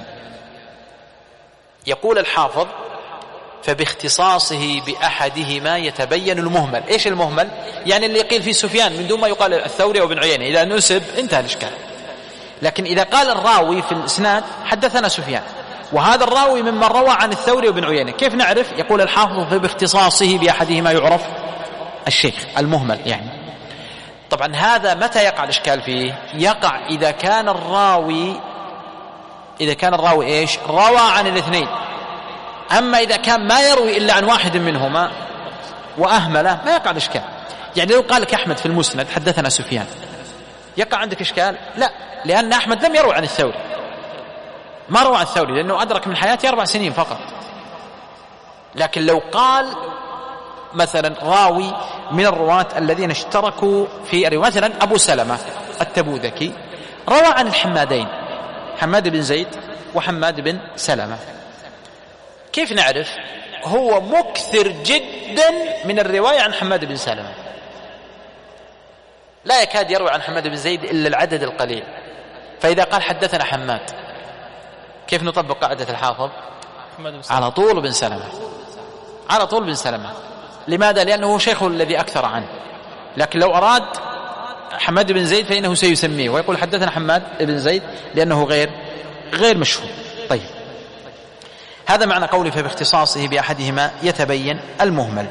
[SPEAKER 1] يقول الحافظ فباختصاصه بأحدهما يتبين المهمل. إيش المهمل؟ يعني اللي يقيل فيه سفيان من دون ما يقال الثوري أو بن عيينة، إذا نسب انتهى الإشكال. لكن إذا قال الراوي في الإسناد حدثنا سفيان وهذا الراوي ممن روى عن الثوري وبن عيينة، كيف نعرف؟ يقول الحافظ فباختصاصه بأحدهما يعرف الشيخ المهمل. يعني طبعا هذا متى يقع الإشكال فيه؟ يقع إذا كان الراوي إذا كان الراوي إيش؟ روى عن الاثنين. أما إذا كان ما يروي إلا عن واحد منهما وأهمله ما يقع الإشكال. يعني لو قال لك أحمد في المسند حدثنا سفيان، يقع عندك إشكال؟ لا، لأن أحمد لم يروي عن الثوري، ما روى عن الثوري لأنه أدرك من حياته أربع سنين فقط. لكن لو قال مثلا راوي من الرواة الذين اشتركوا في الرواية، مثلا أبو سلمة التبوذكي روى عن الحمادين، حماد بن زيد وحماد بن سلمة، كيف نعرف؟ هو مكثر جدا من الرواية عن حماد بن سلمة، لا يكاد يروي عن حماد بن زيد إلا العدد القليل. فإذا قال حدثنا حماد، كيف نطبق قاعدة الحافظ؟ على طول بن سلمة، على طول بن سلمة. لماذا؟ لأنه هو شيخه الذي أكثر عنه. لكن لو أراد حماد بن زيد فإنه سيسميه ويقول حدثنا حماد بن زيد لأنه غير غير مشهور. طيب، هذا معنى قوله فباختصاصه بأحدهما يتبين المهمل.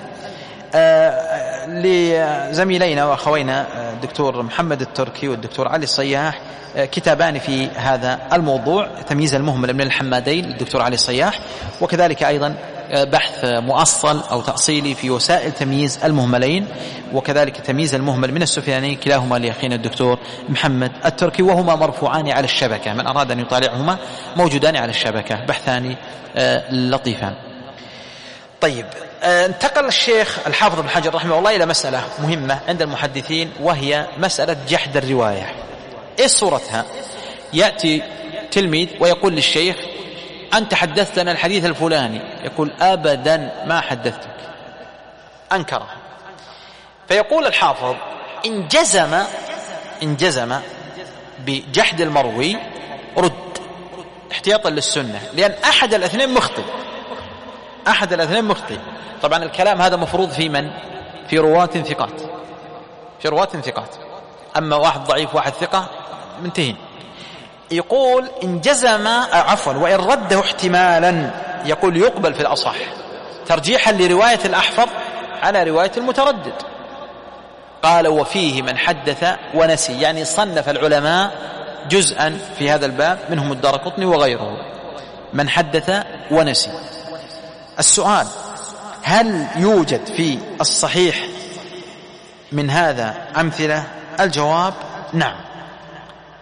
[SPEAKER 1] آه لزميلينا وأخوينا الدكتور محمد التركي والدكتور علي الصياح آه كتابان في هذا الموضوع، تمييز المهمل من الحمادين للدكتور علي الصياح، وكذلك أيضا آه بحث مؤصل أو تأصيلي في وسائل تمييز المهملين، وكذلك تمييز المهمل من السفيانين، كلاهما لأخينا الدكتور محمد التركي، وهما مرفوعان على الشبكة، من أراد أن يطالعهما موجودان على الشبكة، بحثان آه لطيفان. طيب، انتقل الشيخ الحافظ بن حجر رحمه الله إلى مسألة مهمة عند المحدثين، وهي مسألة جحد الرواية. إيه صورتها؟ يأتي تلميذ ويقول للشيخ أنت حدثتنا الحديث الفلاني، يقول أبدا ما حدثتك، أنكره. فيقول الحافظ إن جزم إن جزم بجحد المروي رد احتياطا للسنة، لأن أحد الاثنين مخطئ، أحد الاثنين مخطئ. طبعا الكلام هذا مفروض في من؟ في رواة ثقات، في رواة ثقات. أما واحد ضعيف واحد ثقة منتهين. يقول إن جزم عفوا وإن رده احتمالا، يقول يقبل في الأصح ترجيحا لرواية الأحفظ على رواية المتردد. قال وفيه من حدث ونسي، يعني صنف العلماء جزءا في هذا الباب، منهم الدارقطني وغيره، من حدث ونسي. السؤال: هل يوجد في الصحيح من هذا أمثلة؟ الجواب: نعم،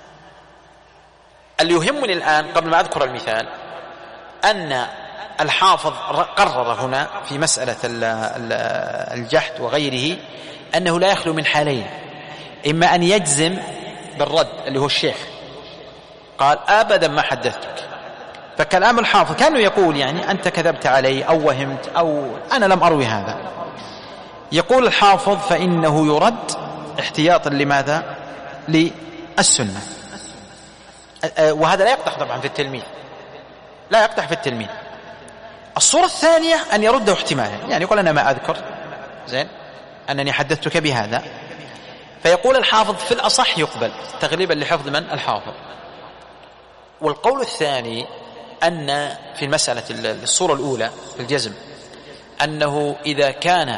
[SPEAKER 1] اللي يهمني الآن قبل ما أذكر المثال أن الحافظ قرر هنا في مسألة الجحد وغيره أنه لا يخلو من حالين، إما أن يجزم بالرد اللي هو الشيخ قال أبدا ما حدثتك، فكلام الحافظ كانه يقول يعني أنت كذبت علي أو وهمت أو أنا لم أروي هذا. يقول الحافظ فإنه يرد احتياطا لماذا؟ للسنة، وهذا لا يقدح طبعا في التلميذ، لا يقدح في التلميذ. الصورة الثانية أن يرده احتمالا، يعني يقول أنا ما أذكر زين أنني حدثتك بهذا، فيقول الحافظ في الأصح يقبل تغليبا لحفظ من؟ الحافظ. والقول الثاني أن في المسألة الصورة الأولى في الجزم أنه إذا كان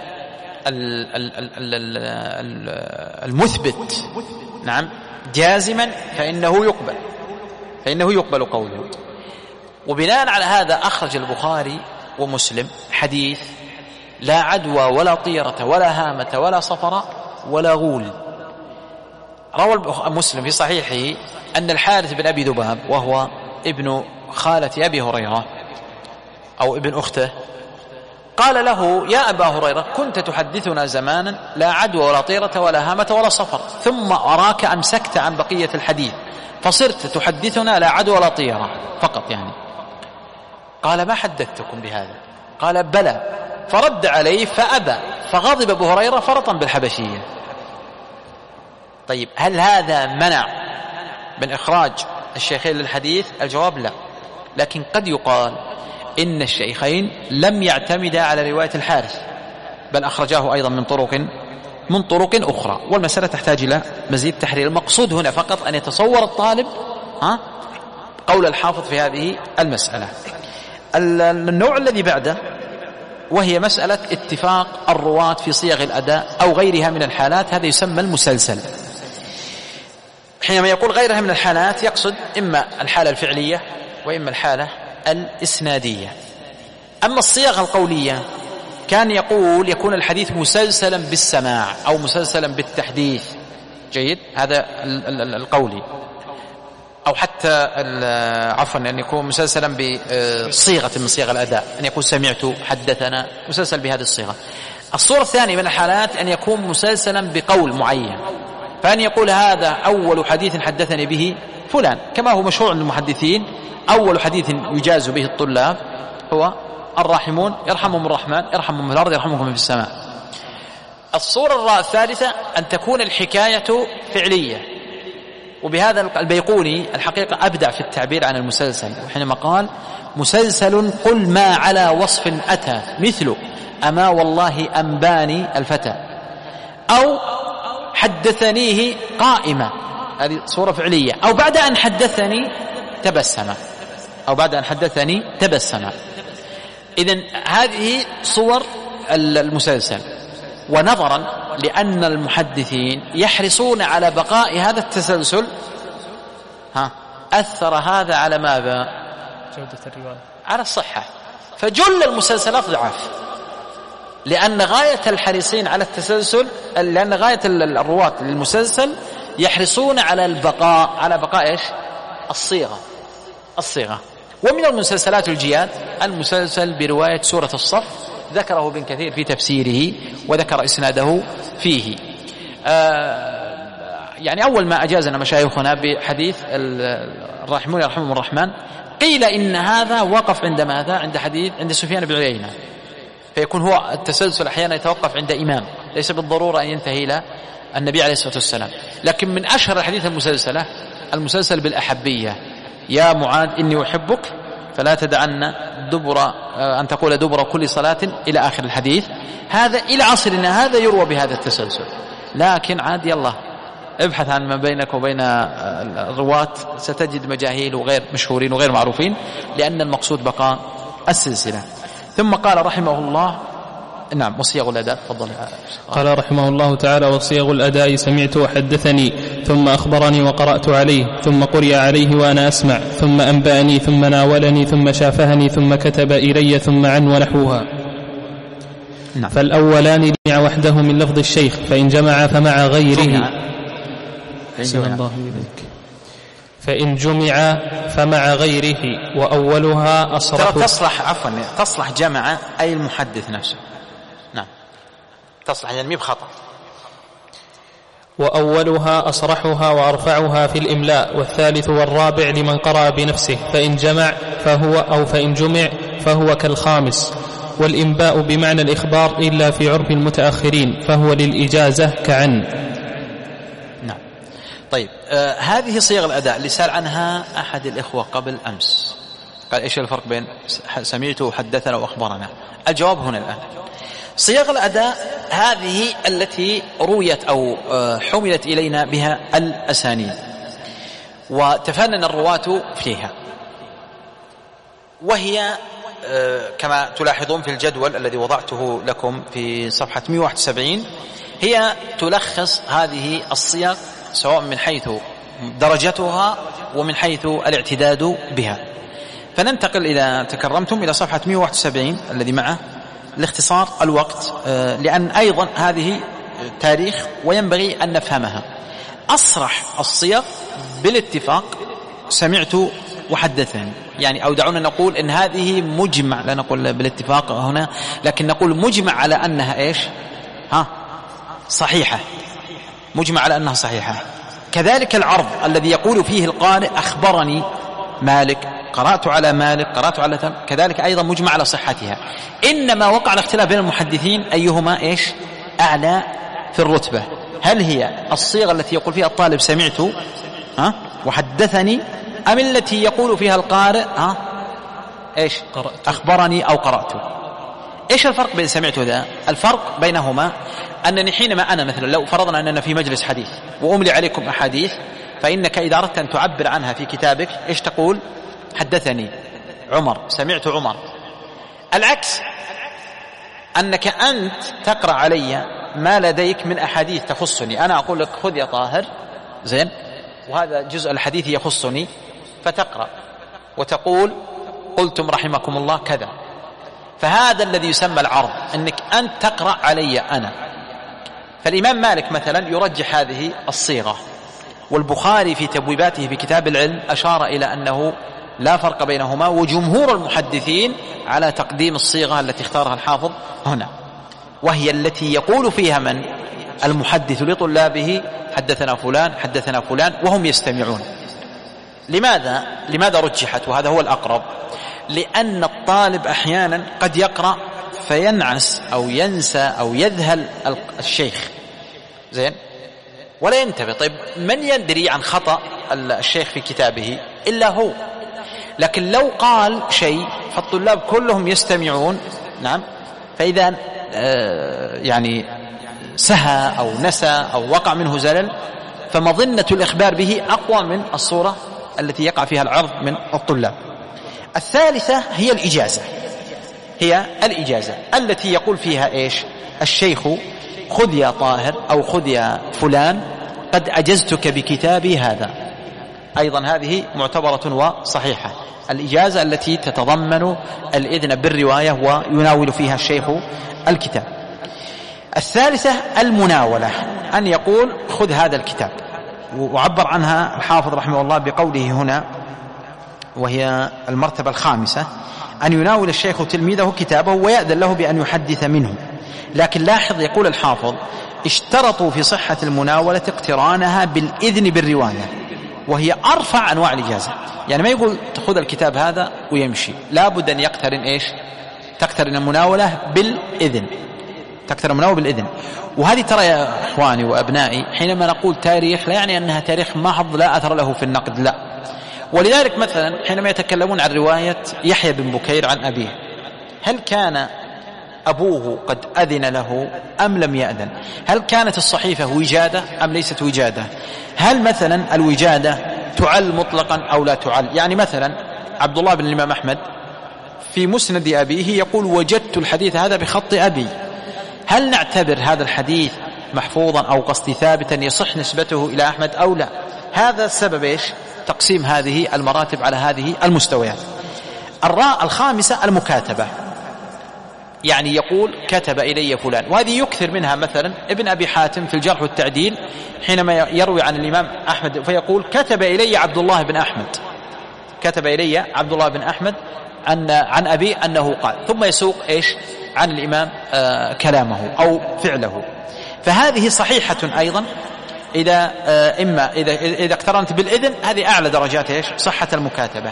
[SPEAKER 1] المثبت نعم جازما فإنه يقبل فإنه يقبل قوله. وبناء على هذا أخرج البخاري ومسلم حديث لا عدوى ولا طيرة ولا هامة ولا صفر ولا غول. روى مسلم في صحيحه أن الحارث بن أبي ذباب وهو ابن خالة أبي هريرة أو ابن أخته قال له يا أبا هريرة كنت تحدثنا زمانا لا عدوى ولا طيرة ولا هامة ولا صفر، ثم أراك أمسكت عن بقية الحديث فصرت تحدثنا لا عدوى ولا طيرة فقط يعني. قال ما حدثتكم بهذا؟ قال بلى، فرد عليه فأبى، فغضب أبو هريرة فرطا بالحبشية. طيب هل هذا منع من إخراج الشيخين للحديث؟ الجواب لا، لكن قد يقال إن الشيخين لم يعتمدا على رواية الحارث بل أخرجاه أيضا من طرق من طرق أخرى، والمسألة تحتاج إلى مزيد تحرير. المقصود هنا فقط أن يتصور الطالب ها قول الحافظ في هذه المسألة. النوع الذي بعده وهي مسألة اتفاق الرواة في صيغ الأداء أو غيرها من الحالات، هذا يسمى المسلسل. حينما يقول غيرها من الحالات يقصد إما الحالة الفعلية وإما الحالة الإسنادية. أما الصيغ القولية كان يقول يكون الحديث مسلسلا بالسماع أو مسلسلا بالتحديث، جيد، هذا القولي، أو حتى عفوا أن يكون مسلسلا بصيغة من صيغ الأداء، أن يكون سمعت حدثنا، مسلسل بهذه الصيغة. الصورة الثانية من الحالات أن يكون مسلسلا بقول معين، فأن يقول هذا أول حديث حدثني به فلان، كما هو مشهور عند المحدثين أول حديث يجاز به الطلاب هو الراحمون يرحمهم الرحمن يرحمهم في الأرض يرحمهم في السماء. الصورة الثالثة أن تكون الحكاية فعلية، وبهذا البيقوني الحقيقة أبدع في التعبير عن المسلسل، وحينما قال مسلسل قل ما على وصف أتى مثل أما والله أنباني الفتى، أو حدثنيه قائمة، هذه صورة فعلية، أو بعد أن حدثني تبسم أو بعد أن حدثني تبسم. إذن هذه صور المسلسل. ونظرا لأن المحدثين يحرصون على بقاء هذا التسلسل ها أثر هذا على ماذا؟
[SPEAKER 2] جودة الرواية،
[SPEAKER 1] على الصحة. فجل المسلسلات ضعاف، لأن غاية الحريصين على التسلسل، لأن غاية الرواة للمسلسل يحرصون على البقاء على بقاء إيش؟ الصيغة الصيغة. ومن المسلسلات الجياد المسلسل برواية سورة الصف، ذكره ابن كثير في تفسيره وذكر إسناده فيه. آه يعني أول ما أجازنا مشايخنا بحديث الراحمون يرحمهم الرحمن، قيل إن هذا وقف عند ماذا؟ عند حديث عند سفيان بن عيينة، فيكون هو التسلسل أحيانا يتوقف عند إمام، ليس بالضرورة أن ينتهي إلى النبي عليه الصلاة والسلام. لكن من أشهر الحديث المسلسلة المسلسل بالأحبية، يا معاذ إني أحبك فلا تدعن دبر أن تقول دبر كل صلاة إلى آخر الحديث. هذا إلى عصرنا هذا يروى بهذا التسلسل، لكن عاد يلا ابحث عن ما بينك وبين الرواة ستجد مجاهيل وغير مشهورين وغير معروفين، لأن المقصود بقاء السلسلة. ثم قال رحمه الله نعم وصيغ الأداء. تفضل.
[SPEAKER 2] قال رحمه الله تعالى وصيغ الأداء سمعت وحدثني ثم أخبرني وقرأت عليه ثم قرئ عليه وأنا أسمع ثم أنبأني ثم ناولني ثم شافهني ثم كتب إلي ثم عن ونحوها.
[SPEAKER 1] نعم.
[SPEAKER 2] فالأولان جمع وحده من لفظ الشيخ، فإن جمع فمع غيره. فإن جمع فمع غيره، وأولها أصرح.
[SPEAKER 1] تصلح عفوا تصلح جمع أي المحدث نفسه، نعم تصلح يعني مي بخطأ.
[SPEAKER 2] وأولها أصرحها وأرفعها في الإملاء، والثالث والرابع لمن قرأ بنفسه، فإن جمع فهو أو فإن جمع فهو كالخامس. والإنباء بمعنى الإخبار إلا في عرف المتأخرين، فهو للإجازة كعن.
[SPEAKER 1] نعم. طيب آه هذه صيغ الأداء اللي سأل عنها أحد الإخوة قبل أمس، قال إيش الفرق بين سمعته وحدثنا وأخبرنا؟ الجواب هنا الآن. صيغ الأداء هذه التي رويت أو حملت إلينا بها الأسانيد وتفنن الرواة فيها، وهي كما تلاحظون في الجدول الذي وضعته لكم في صفحة مئة وواحد وسبعين، هي تلخص هذه الصيغ سواء من حيث درجتها ومن حيث الاعتداد بها. فننتقل إذا تكرمتم إلى صفحة مئة وواحد وسبعين الذي معه لاختصار الوقت، لأن أيضا هذه تاريخ وينبغي أن نفهمها. أصرح الصيغ بالاتفاق سمعت وحدثني، يعني أو دعونا نقول إن هذه مجمع، لا نقول بالاتفاق هنا لكن نقول مجمع على أنها إيش ها صحيحة، مجمع على أنها صحيحة. كذلك العرض الذي يقول فيه القارئ أخبرني مالك، قرأت على مالك، قرأت على ثم، كذلك أيضا مجمع على صحتها. إنما وقع الاختلاف بين المحدثين أيهما إيش أعلى في الرتبة، هل هي الصيغة التي يقول فيها الطالب سمعت ها وحدثني، أم التي يقول فيها القارئ ها إيش قرأت أخبرني أو قرأت؟ إيش الفرق بين سمعت ذا؟ الفرق بينهما أنني حينما أنا مثلا لو فرضنا أننا في مجلس حديث وأملي عليكم أحاديث، فإنك إذا أردت أن تعبر عنها في كتابك إيش تقول؟ حدثني عمر، سمعت عمر. العكس أنك أنت تقرأ علي ما لديك من أحاديث تخصني، أنا أقول لك خذ يا طاهر زين وهذا جزء الحديث يخصني، فتقرأ وتقول قلتم رحمكم الله كذا. فهذا الذي يسمى العرض، أنك أنت تقرأ علي أنا. فالإمام مالك مثلا يرجح هذه الصيغة، والبخاري في تبويباته في كتاب العلم أشار إلى أنه لا فرق بينهما، وجمهور المحدثين على تقديم الصيغة التي اختارها الحافظ هنا، وهي التي يقول فيها من المحدث لطلابه حدثنا فلان حدثنا فلان وهم يستمعون. لماذا لماذا رجحت؟ وهذا هو الأقرب، لأن الطالب أحيانا قد يقرأ فينعس أو ينسى أو يذهل الشيخ زين ولا ينتبه. طيب من يدري عن خطأ الشيخ في كتابه إلا هو؟ لكن لو قال شيء فالطلاب كلهم يستمعون، نعم، فإذا آه يعني سهى أو نسى أو وقع منه زلل فمظنة الإخبار به أقوى من الصورة التي يقع فيها العرض من الطلاب. الثالثة هي الإجازة، هي الإجازة التي يقول فيها إيش الشيخ خذ يا طاهر أو خذ يا فلان قد أجزتك بكتابي هذا. أيضا هذه معتبرة وصحيحة، الإجازة التي تتضمن الإذن بالرواية ويناول فيها الشيخ الكتاب. الثالثة المناولة، أن يقول خذ هذا الكتاب، وعبر عنها الحافظ رحمه الله بقوله هنا وهي المرتبة الخامسة، أن يناول الشيخ تلميذه كتابه ويأذن له بأن يحدث منه. لكن لاحظ يقول الحافظ اشترطوا في صحة المناولة اقترانها بالإذن بالرواية، وهي أرفع أنواع الإجازة. يعني ما يقول تأخذ الكتاب هذا ويمشي، لابد أن يقترن إيش تقترن المناولة بالإذن، تقترن المناولة بالإذن. وهذه ترى يا إخواني وأبنائي حينما نقول تاريخ لا يعني أنها تاريخ محض لا أثر له في النقد، لا. ولذلك مثلا حينما يتكلمون عن رواية يحيى بن بكير عن أبيه، هل كان أبوه قد أذن له أم لم يأذن؟ هل كانت الصحيفة وجادة أم ليست وجادة؟ هل مثلا الوجادة تعل مطلقا أو لا تعل؟ يعني مثلا عبد الله بن الإمام أحمد في مسند أبيه يقول وجدت الحديث هذا بخط أبي، هل نعتبر هذا الحديث محفوظا أو قصدي ثابتا يصح نسبته إلى أحمد أو لا؟ هذا السبب إيش تقسيم هذه المراتب على هذه المستويات. الراء الخامسة المكاتبة، يعني يقول كتب إلي فلان، وهذه يكثر منها مثلا ابن أبي حاتم في الجرح والتعديل حينما يروي عن الإمام أحمد فيقول كتب إلي عبد الله بن أحمد، كتب إلي عبد الله بن أحمد عن, عن أبي أنه قال، ثم يسوق إيش عن الإمام آه كلامه أو فعله. فهذه صحيحة أيضا إذا آه إما إذا, إذا اقترنت بالإذن، هذه أعلى درجات إيش صحة المكاتبة،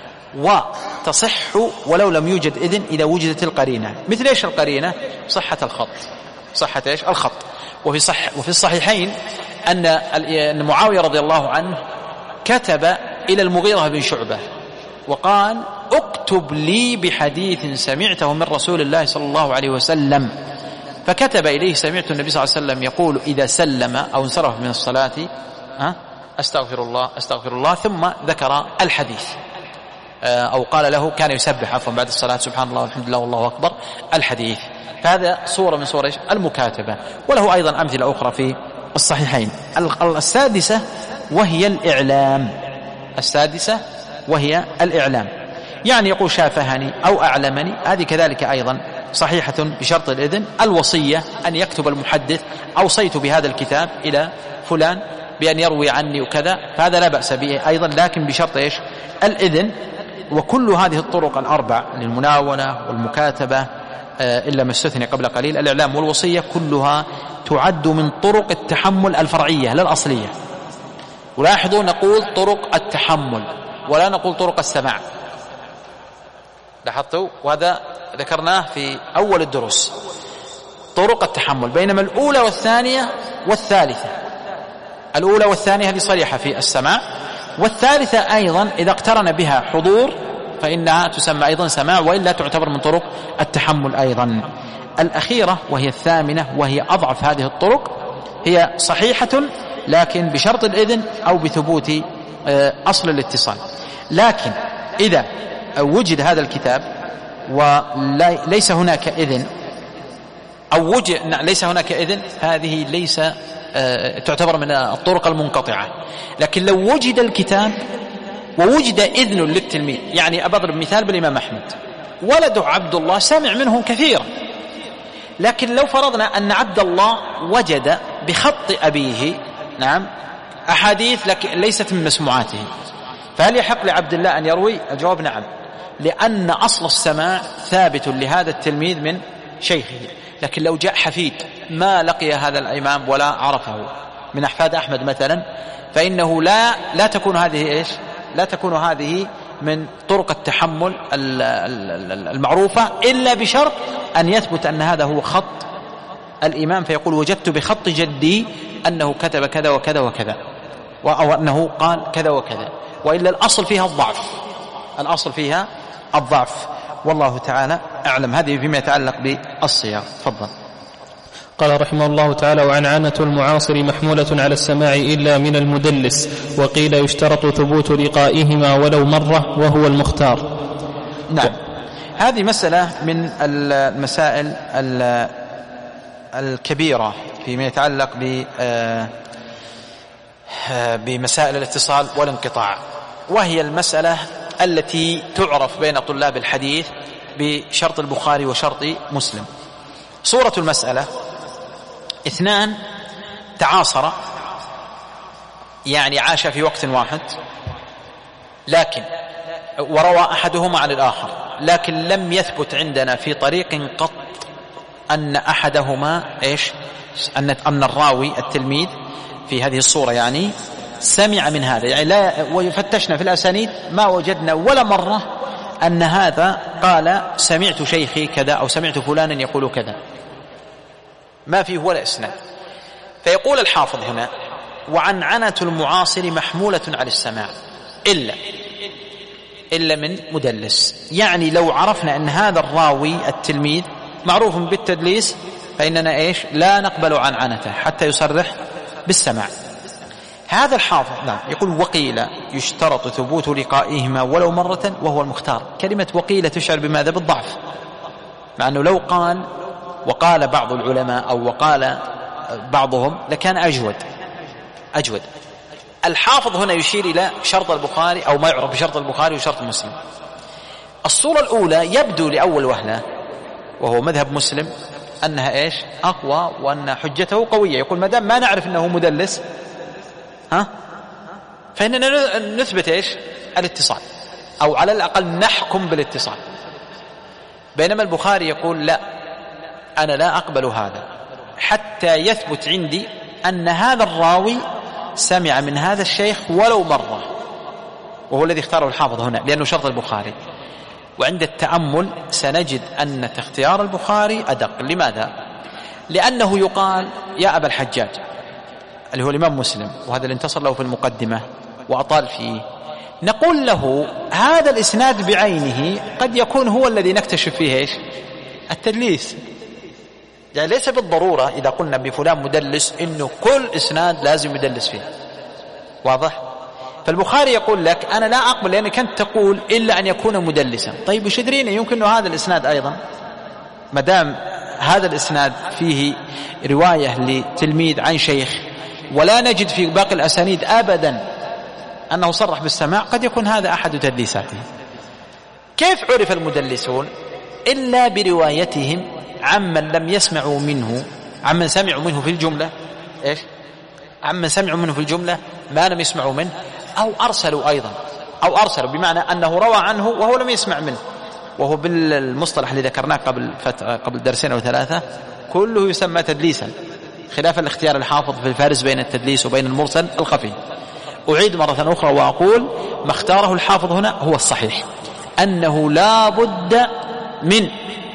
[SPEAKER 1] وتصح ولو لم يوجد إذن إذا وجدت القرينة. مثل إيش القرينة؟ صحة الخط، صحة إيش الخط. وفي, صح وفي الصحيحين أن معاوية رضي الله عنه كتب إلى المغيرة بن شعبة وقال اكتب لي بحديث سمعته من رسول الله صلى الله عليه وسلم، فكتب إليه سمعت النبي صلى الله عليه وسلم يقول إذا سلم أو انصرف من الصلاة أستغفر الله أستغفر الله، ثم ذكر الحديث، أو قال له كان يسبح عفوا بعد الصلاة سبحان الله والحمد لله والله أكبر الحديث. فهذا صورة من صور المكاتبة، وله أيضا أمثلة أخرى في الصحيحين. السادسة وهي الإعلام، السادسة وهي الإعلام، يعني يقول شافهني أو أعلمني، هذه كذلك أيضا صحيحة بشرط الإذن. الوصية أن يكتب المحدث أوصيت بهذا الكتاب إلى فلان بأن يروي عني وكذا، فهذا لا بأس به أيضا، لكن بشرط إيش الإذن. وكل هذه الطرق الأربع للمناولة والمكاتبة إلا ما استثني قبل قليل الإعلام والوصية كلها تعد من طرق التحمل الفرعية لا الأصلية. ولاحظوا نقول طرق التحمل ولا نقول طرق السماع، لاحظتوا؟ وهذا ذكرناه في أول الدروس، طرق التحمل، بينما الأولى والثانية والثالثة، الأولى والثانية هذه صريحة في السماع، والثالثة أيضا إذا اقترن بها حضور فإنها تسمى أيضا سماع، وإلا تعتبر من طرق التحمل أيضا. الأخيرة وهي الثامنة وهي أضعف هذه الطرق، هي صحيحة لكن بشرط الإذن أو بثبوت أصل الاتصال. لكن إذا وجد هذا الكتاب وليس هناك إذن أو وجد ليس هناك إذن، هذه ليس تعتبر من الطرق المنقطعة. لكن لو وجد الكتاب ووجد إذن للتلميذ، يعني أضرب مثال بالإمام أحمد، ولده عبد الله سمع منه كثيرا، لكن لو فرضنا أن عبد الله وجد بخط أبيه نعم أحاديث لكن ليست من مسموعاته، فهل يحق لعبد الله أن يروي؟ الجواب نعم، لأن أصل السماع ثابت لهذا التلميذ من شيخه. لكن لو جاء حفيد ما لقي هذا الإمام ولا عرفه من أحفاد أحمد مثلا، فإنه لا لا تكون هذه إيش لا تكون هذه من طرق التحمل المعروفة، إلا بشرط أن يثبت أن هذا هو خط الإمام، فيقول وجدت بخط جدي أنه كتب كذا وكذا وكذا، أو أنه قال كذا وكذا، وإلا الأصل فيها الضعف، الأصل فيها الضعف. والله تعالى أعلم. هذه فيما يتعلق بالصيغ. تفضل.
[SPEAKER 2] قال رحمه الله تعالى: وعنعنة المعاصر محمولة على السماع إلا من المدلس، وقيل يشترط ثبوت لقائهما ولو مرة وهو المختار.
[SPEAKER 1] نعم، هذه مسألة من المسائل الكبيرة فيما يتعلق بمسائل الاتصال والانقطاع، وهي المسألة التي تعرف بين طلاب الحديث بشرط البخاري وشرط مسلم. صورة المسألة: اثنان تعاصرا، يعني عاش في وقت واحد، لكن وروى أحدهما عن الآخر، لكن لم يثبت عندنا في طريق قط أن أحدهما إيش أن أن الراوي التلميذ في هذه الصورة يعني سمع من هذا، يعني لا وفتشنا في الأسانيد ما وجدنا ولا مرة أن هذا قال سمعت شيخي كذا أو سمعت فلانا يقول كذا، ما فيه ولا إسناد. فيقول الحافظ هنا: وعنعنة المعاصر محمولة على السماع إلا إلا من مدلس، يعني لو عرفنا أن هذا الراوي التلميذ معروف بالتدليس فإننا إيش لا نقبل عنعنته حتى يصرح بالسماع. هذا الحافظ نعم يقول: وقيل يشترط ثبوت لقائهما ولو مرة وهو المختار. كلمة وقيل تشعر بماذا؟ بالضعف، مع أنه لو قال وقال بعض العلماء أو وقال بعضهم لكان أجود أجود. الحافظ هنا يشير إلى شرط البخاري أو ما يعرف بشرط البخاري وشرط مسلم. الصورة الأولى يبدو لأول وهلة وهو مذهب مسلم أنها إيش أقوى وأن حجته قوية. يقول ما دام ما نعرف أنه مدلس ها فإننا نثبت إيش الاتصال، أو على الأقل نحكم بالاتصال. بينما البخاري يقول لا، أنا لا أقبل هذا حتى يثبت عندي أن هذا الراوي سمع من هذا الشيخ ولو مرة، وهو الذي اختاره الحافظ هنا لأنه شرط البخاري. وعند التأمل سنجد أن اختيار البخاري أدق. لماذا؟ لأنه يقال يا أبا الحجاج اللي هو الإمام مسلم، وهذا اللي انتصر له في المقدمة وأطال فيه، نقول له هذا الإسناد بعينه قد يكون هو الذي نكتشف فيه إيش التدليس. يعني ليس بالضرورة إذا قلنا بفلان مدلس إنه كل إسناد لازم يدلس فيه، واضح؟ فالبخاري يقول لك أنا لا أقبل لأنك أنت تقول إلا أن يكون مدلسا. طيب وش يدرينا يمكن أنه هذا الإسناد أيضا مدام هذا الإسناد فيه رواية لتلميذ عن شيخ ولا نجد في باقي الأسانيد أبدا أنه صرح بالسماع، قد يكون هذا أحد تدليساته. كيف عرف المدلسون؟ إلا بروايتهم عمن لم يسمعوا منه، عمن سمعوا منه في الجملة إيش عمن سمعوا منه في الجملة ما لم يسمعوا منه، أو أرسلوا أيضا، أو أرسلوا بمعنى أنه روى عنه وهو لم يسمع منه. وهو بالمصطلح اللي ذكرناه قبل فترة قبل درسين أو ثلاثة كله يسمى تدليسا، خلاف الاختيار الحافظ في الفارس بين التدليس وبين المرسل الخفي. أعيد مرة أخرى وأقول ما اختاره الحافظ هنا هو الصحيح، أنه لا بد من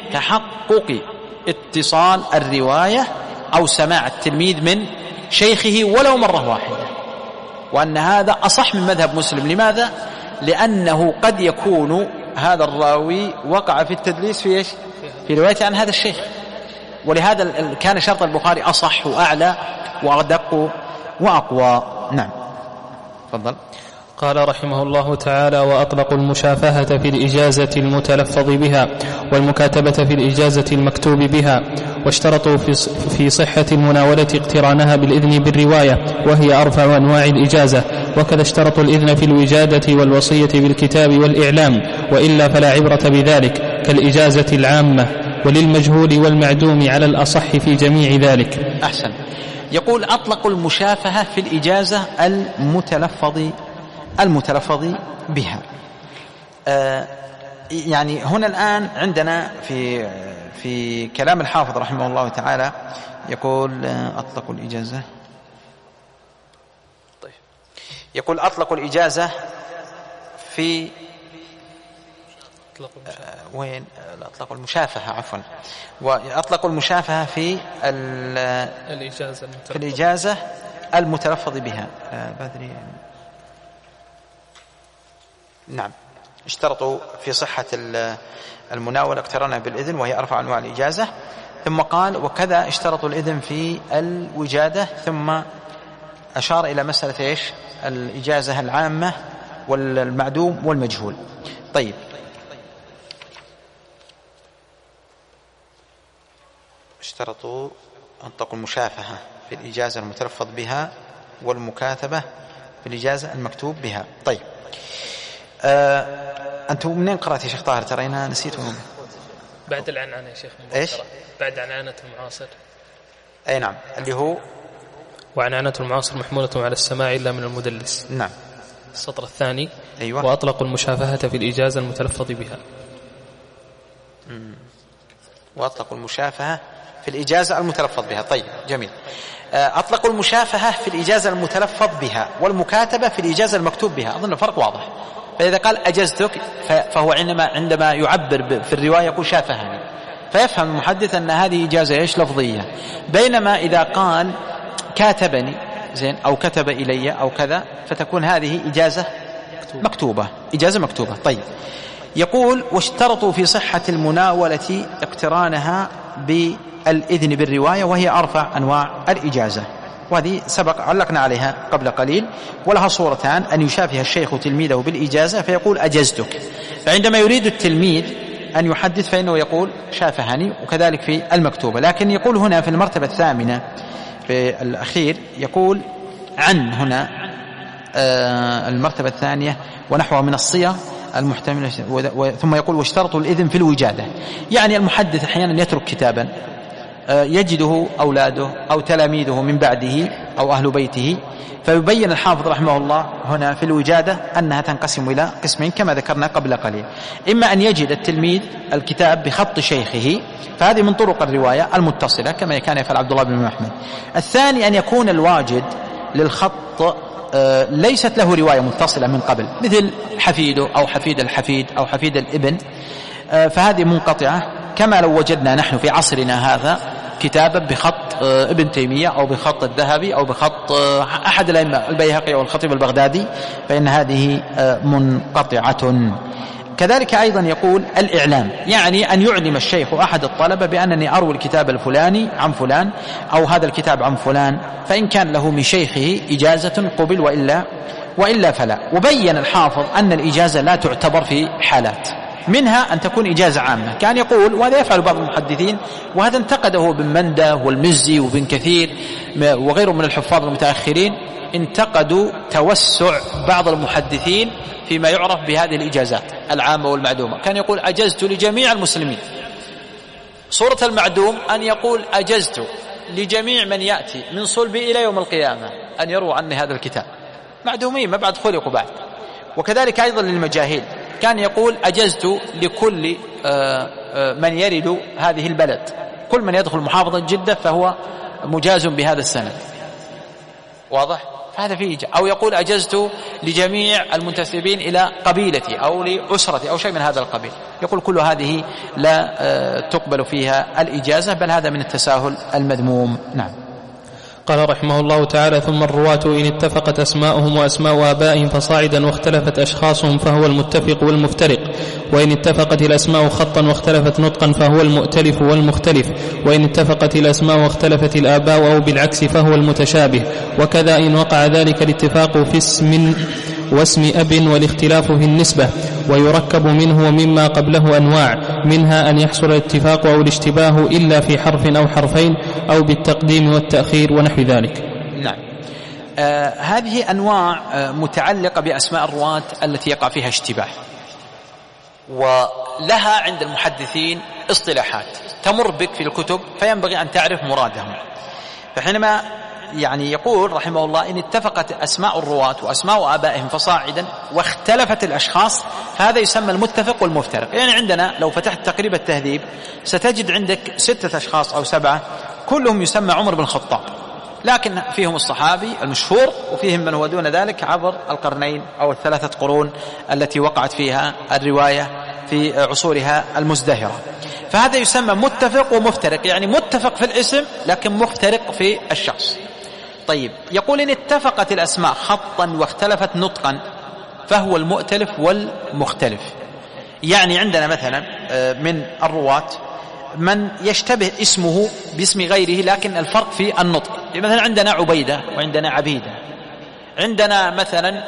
[SPEAKER 1] تحقق اتصال الرواية أو سماع التلميذ من شيخه ولو مرة واحدة، وأن هذا أصح من مذهب مسلم. لماذا؟ لأنه قد يكون هذا الراوي وقع في التدليس في إيش؟ في روايته عن هذا الشيخ، ولهذا كان شرط البخاري أصح وأعلى وأدق وأقوى. نعم تفضل.
[SPEAKER 2] قال رحمه الله تعالى: وأطلقوا المشافهة في الإجازة المتلفظ بها والمكاتبة في الإجازة المكتوب بها، واشترطوا في صحة المناولة اقترانها بالإذن بالرواية وهي أرفع أنواع الإجازة، وكذا اشترطوا الإذن في الوجادة والوصية بالكتاب والإعلام، وإلا فلا عبرة بذلك كالإجازة العامة، وللمجهول والمعدوم على الأصح في جميع ذلك.
[SPEAKER 1] أحسن. يقول أطلقوا المشافهة في الإجازة المتلفظ المتلفظ بها. آه يعني هنا الآن عندنا في في كلام الحافظ رحمه الله تعالى يقول آه أطلقوا الإجازة طيب يقول أطلقوا الإجازة في آه وين أطلقوا المشافهة عفوا وأطلقوا المشافهة في
[SPEAKER 2] الإجازة
[SPEAKER 1] في الإجازة المتلفظ بها. آه بدري يعني نعم اشترطوا في صحة المناولة اقترانها بالإذن وهي أرفع أنواع الإجازة، ثم قال وكذا اشترطوا الإذن في الوجادة، ثم أشار إلى مسألة إيش الإجازة العامة والمعدوم والمجهول. طيب اشترطوا أطلقوا المشافهة في الإجازة المتلفظ بها والمكاتبة في الإجازة المكتوب بها. طيب آه، أنتم منين قرأت يا شيخ طاهر؟ ترينا نسيتهم
[SPEAKER 2] بعد العنعنة يا شيخ.
[SPEAKER 1] إيش؟
[SPEAKER 2] بعد عنعنة المعاصر.
[SPEAKER 1] أي نعم، اللي هو
[SPEAKER 2] وعنعنة المعاصر محمولة على السماع إلا من المدلس.
[SPEAKER 1] نعم.
[SPEAKER 2] السطر الثاني.
[SPEAKER 1] أيوة.
[SPEAKER 2] وأطلقوا المشافهة في الإجازة المتلفظ بها.
[SPEAKER 1] مم. وأطلقوا المشافهة في الإجازة المتلفظ بها. طيب جميل. أطلقوا المشافهة في الإجازة المتلفظ بها والمكاتبة في الإجازة المكتوب بها. أظن فرق واضح. فإذا قال أجزتك فهو عندما عندما يعبر في الرواية يقول شافهني، فيفهم المحدث أن هذه إجازة إيش لفظية، بينما إذا قال كاتبني زين أو كتب إلي أو كذا فتكون هذه إجازة مكتوبة، إجازة مكتوبة. طيب يقول واشترطوا في صحة المناولة اقترانها بالإذن بالرواية وهي أرفع أنواع الإجازة، وهذه سبق علقنا عليها قبل قليل. ولها صورتان: أن يشافه الشيخ تلميذه بالإجازة فيقول أجزتك، فعندما يريد التلميذ أن يحدث فإنه يقول شافهني، وكذلك في المكتوبة. لكن يقول هنا في المرتبة الثامنة في الأخير يقول عن هنا آه المرتبة الثانية ونحوها من الصيغ المحتملة. ثم يقول واشترطوا الإذن في الوجادة، يعني المحدث أحيانا يترك كتابا يجده أولاده أو تلاميذه من بعده أو أهل بيته، فيبين الحافظ رحمه الله هنا في الوجادة أنها تنقسم إلى قسمين كما ذكرنا قبل قليل: إما أن يجد التلميذ الكتاب بخط شيخه، فهذه من طرق الرواية المتصلة كما كان يفعل عبد الله بن محمد. الثاني أن يكون الواجد للخط ليست له رواية متصلة من قبل، مثل حفيده أو حفيد الحفيد أو حفيد الابن، فهذه منقطعة، كما لو وجدنا نحن في عصرنا هذا كتابا بخط ابن تيمية أو بخط الذهبي أو بخط أحد الأئمة البيهقي أو الخطيب البغدادي، فإن هذه منقطعة. كذلك أيضا يقول الإعلام، يعني أن يعلم الشيخ أحد الطلبة بأنني أروي الكتاب الفلاني عن فلان أو هذا الكتاب عن فلان، فإن كان له من شيخه إجازة قبل وإلا, وإلا فلا. وبين الحافظ أن الإجازة لا تعتبر في حالات، منها أن تكون إجازة عامة، كان يقول وهذا يفعل بعض المحدثين، وهذا انتقده ابن مندة والمزي وابن كثير وغيرهم من الحفاظ المتأخرين، انتقدوا توسع بعض المحدثين فيما يعرف بهذه الإجازات العامة والمعدومة. كان يقول أجزت لجميع المسلمين، صورة المعدوم أن يقول أجزت لجميع من يأتي من صلبي إلى يوم القيامة أن يروى عني هذا الكتاب، معدومين ما بعد خلقوا بعد. وكذلك أيضا للمجاهيل كان يقول أجزت لكل من يرد هذه البلد، كل من يدخل محافظة جدة فهو مجاز بهذا السند، واضح؟ فهذا فيه إجازة. أو يقول أجزت لجميع المنتسبين إلى قبيلتي أو لأسرتي أو شيء من هذا القبيل، يقول كل هذه لا تقبل فيها الإجازة، بل هذا من التساهل المذموم. نعم.
[SPEAKER 2] قال رحمه الله تعالى: ثم الرواة إن اتفقت أسماؤهم وأسماء آبائهم فصاعدا واختلفت أشخاصهم فهو المتفق والمفترق، وإن اتفقت الأسماء خطا واختلفت نطقا فهو المؤتلف والمختلف، وإن اتفقت الأسماء واختلفت الآباء أو بالعكس فهو المتشابه. وكذا إن وقع ذلك الاتفاق في اسم واسم أب والاختلاف في النسبة، ويركب منه ومما قبله أنواع، منها أن يحصل الاتفاق أو الاشتباه إلا في حرف أو حرفين أو بالتقديم والتأخير ونحو ذلك.
[SPEAKER 1] نعم. آه هذه أنواع آه متعلقة بأسماء الرواة التي يقع فيها اشتباه، ولها عند المحدثين اصطلاحات تمر بك في الكتب فينبغي أن تعرف مرادهم. فحينما يعني يقول رحمه الله إن اتفقت أسماء الرواة وأسماء آبائهم فصاعدا واختلفت الأشخاص، هذا يسمى المتفق والمفترق. يعني عندنا لو فتحت تقريب التهذيب ستجد عندك ستة أشخاص أو سبعة كلهم يسمى عمر بن الخطاب، لكن فيهم الصحابي المشهور وفيهم من هو دون ذلك عبر القرنين أو الثلاثة قرون التي وقعت فيها الرواية في عصورها المزدهرة. فهذا يسمى متفق ومفترق، يعني متفق في الاسم لكن مفترق في الشخص. طيب، يقول إن اتفقت الأسماء خطا واختلفت نطقا فهو المؤتلف والمختلف. يعني عندنا مثلا من الرواة من يشتبه اسمه باسم غيره لكن الفرق في النطق، مثلا عندنا عبيدة وعندنا عبيدة، عندنا مثلا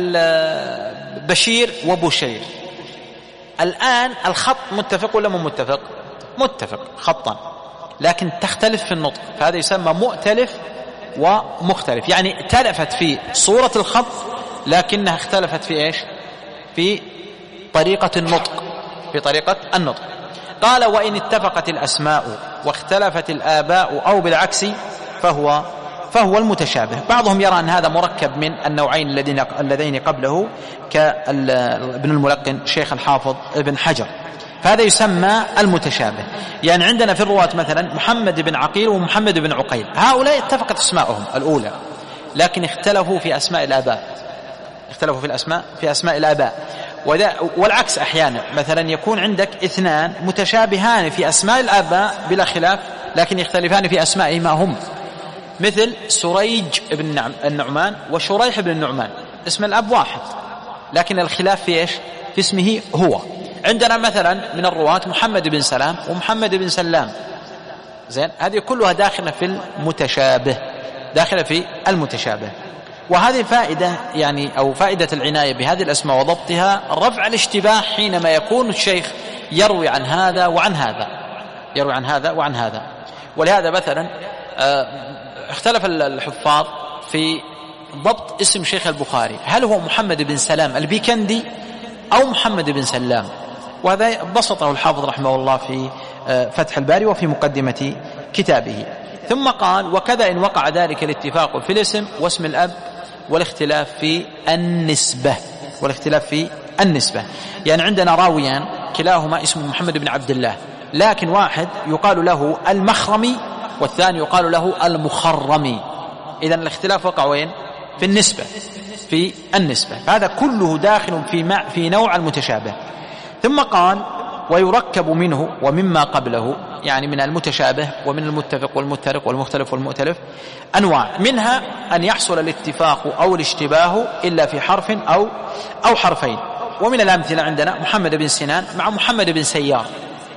[SPEAKER 1] بشير وبشير. الآن الخط متفق ولا مو متفق؟ متفق خطا، لكن تختلف في النطق، فهذا يسمى مؤتلف ومختلف. يعني اتلفت في صورة الخط لكنها اختلفت في ايش؟ في طريقة النطق، في طريقة النطق. قال وإن اتفقت الأسماء واختلفت الآباء أو بالعكس فهو فهو المتشابه. بعضهم يرى أن هذا مركب من النوعين الذين اللذين قبله كابن الملقن شيخ الحافظ ابن حجر، فهذا يسمى المتشابه. يعني عندنا في الرواة مثلا محمد بن عقيل ومحمد بن عقيل، هؤلاء اتفقت اسماءهم الأولى لكن اختلفوا في أسماء الآباء، اختلفوا في الأسماء في أسماء الآباء. والعكس أحيانا مثلا يكون عندك اثنان متشابهان في أسماء الآباء بلا خلاف لكن يختلفان في أسمائهما هم، مثل سريج بن النعمان وشريح بن النعمان، اسم الأب واحد لكن الخلاف في إيش؟ في اسمه هو. عندنا مثلا من الرواة محمد بن سلام ومحمد بن سلام، زين، هذه كلها داخلة في المتشابه، داخلة في المتشابه. وهذه فائدة يعني أو فائدة العناية بهذه الأسماء وضبطها رفع الاشتباه حينما يكون الشيخ يروي عن هذا وعن هذا، يروي عن هذا وعن هذا. ولهذا مثلا اختلف الحفاظ في ضبط اسم شيخ البخاري، هل هو محمد بن سلام البيكندي أو محمد بن سلام. وهذا بسطه الحافظ رحمه الله في فتح الباري وفي مقدمة كتابه. ثم قال: وكذا إن وقع ذلك الاتفاق في الاسم واسم الأب والاختلاف في النسبة والاختلاف في النسبة يعني عندنا راويان كلاهما اسمه محمد بن عبد الله، لكن واحد يقال له المخرمي والثاني يقال له المخرمي، إذن الاختلاف وقع وين؟ في النسبة في النسبة هذا كله داخل في, مع في نوع المتشابه. ثم قال: ويركب منه ومما قبله، يعني من المتشابه ومن المتفق والمفترق والمختلف والمؤتلف أنواع، منها أن يحصل الاتفاق أو الاشتباه إلا في حرف أو, أو حرفين. ومن الأمثلة عندنا محمد بن سنان مع محمد بن سيار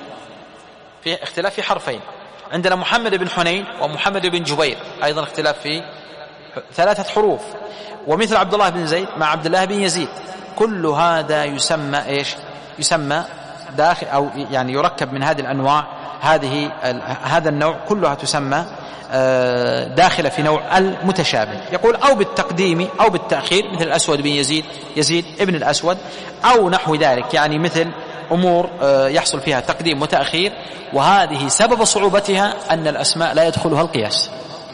[SPEAKER 1] في اختلاف في حرفين. عندنا محمد بن حنين ومحمد بن جبير أيضا اختلاف في ثلاثة حروف. ومثل عبد الله بن زيد مع عبد الله بن يزيد، كل هذا يسمى إيش؟ يسمى داخل أو يعني يركب من هذه الأنواع، هذه هذا النوع كلها تسمى داخلة في نوع المتشابه. يقول: أو بالتقديم أو بالتأخير، مثل الأسود بن يزيد يزيد ابن الأسود أو نحو ذلك، يعني مثل أمور يحصل فيها تقديم وتأخير. وهذه سبب صعوبتها أن الأسماء لا يدخلها القياس،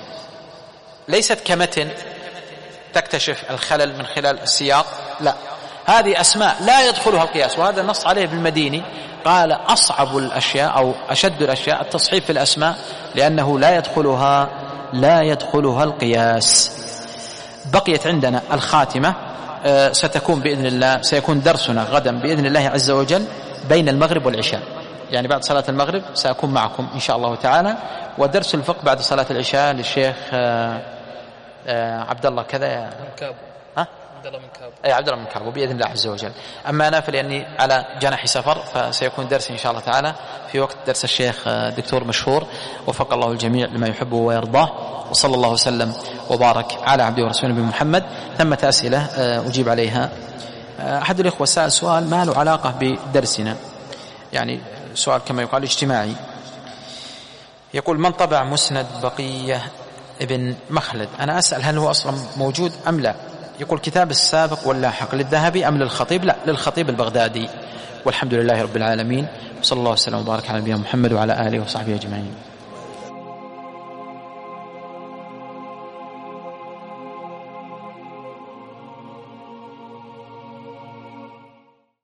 [SPEAKER 1] ليست كمتن تكتشف الخلل من خلال السياق، لا، هذه أسماء لا يدخلها القياس. وهذا نص عليه بالمديني، قال: أصعب الأشياء أو أشد الأشياء التصحيف في الأسماء، لأنه لا يدخلها لا يدخلها القياس. بقيت عندنا الخاتمة، أه ستكون بإذن الله سيكون درسنا غدا بإذن الله عز وجل بين المغرب والعشاء، يعني بعد صلاة المغرب سأكون معكم إن شاء الله تعالى. ودرس الفقه بعد صلاة العشاء للشيخ أه أه عبد الله كذا ها عبد الله من كابو أي عبد الله من كابو بإذن الله عز وجل. أما أنا فلأني على جناح سفر، فسيكون درس إن شاء الله تعالى في وقت درس الشيخ دكتور مشهور، وفق الله الجميع لما يحبه ويرضاه، وصلى الله وسلم وبارك على عبده ورسوله نبينا محمد. ثمة أسئلة أجيب عليها. أحد الإخوة سأل سؤال ما له علاقة بدرسنا، يعني سؤال كما يقال اجتماعي. يقول: من طبع مسند بقية ابن مخلد؟ أنا أسأل هل هو أصلا موجود أم لا؟ يقول: كتاب السابق واللاحق للذهبي أم للخطيب؟ لا، للخطيب البغدادي. والحمد لله رب العالمين، وصلى الله وسلم وبارك على نبينا محمد وعلى آله وصحبه أجمعين.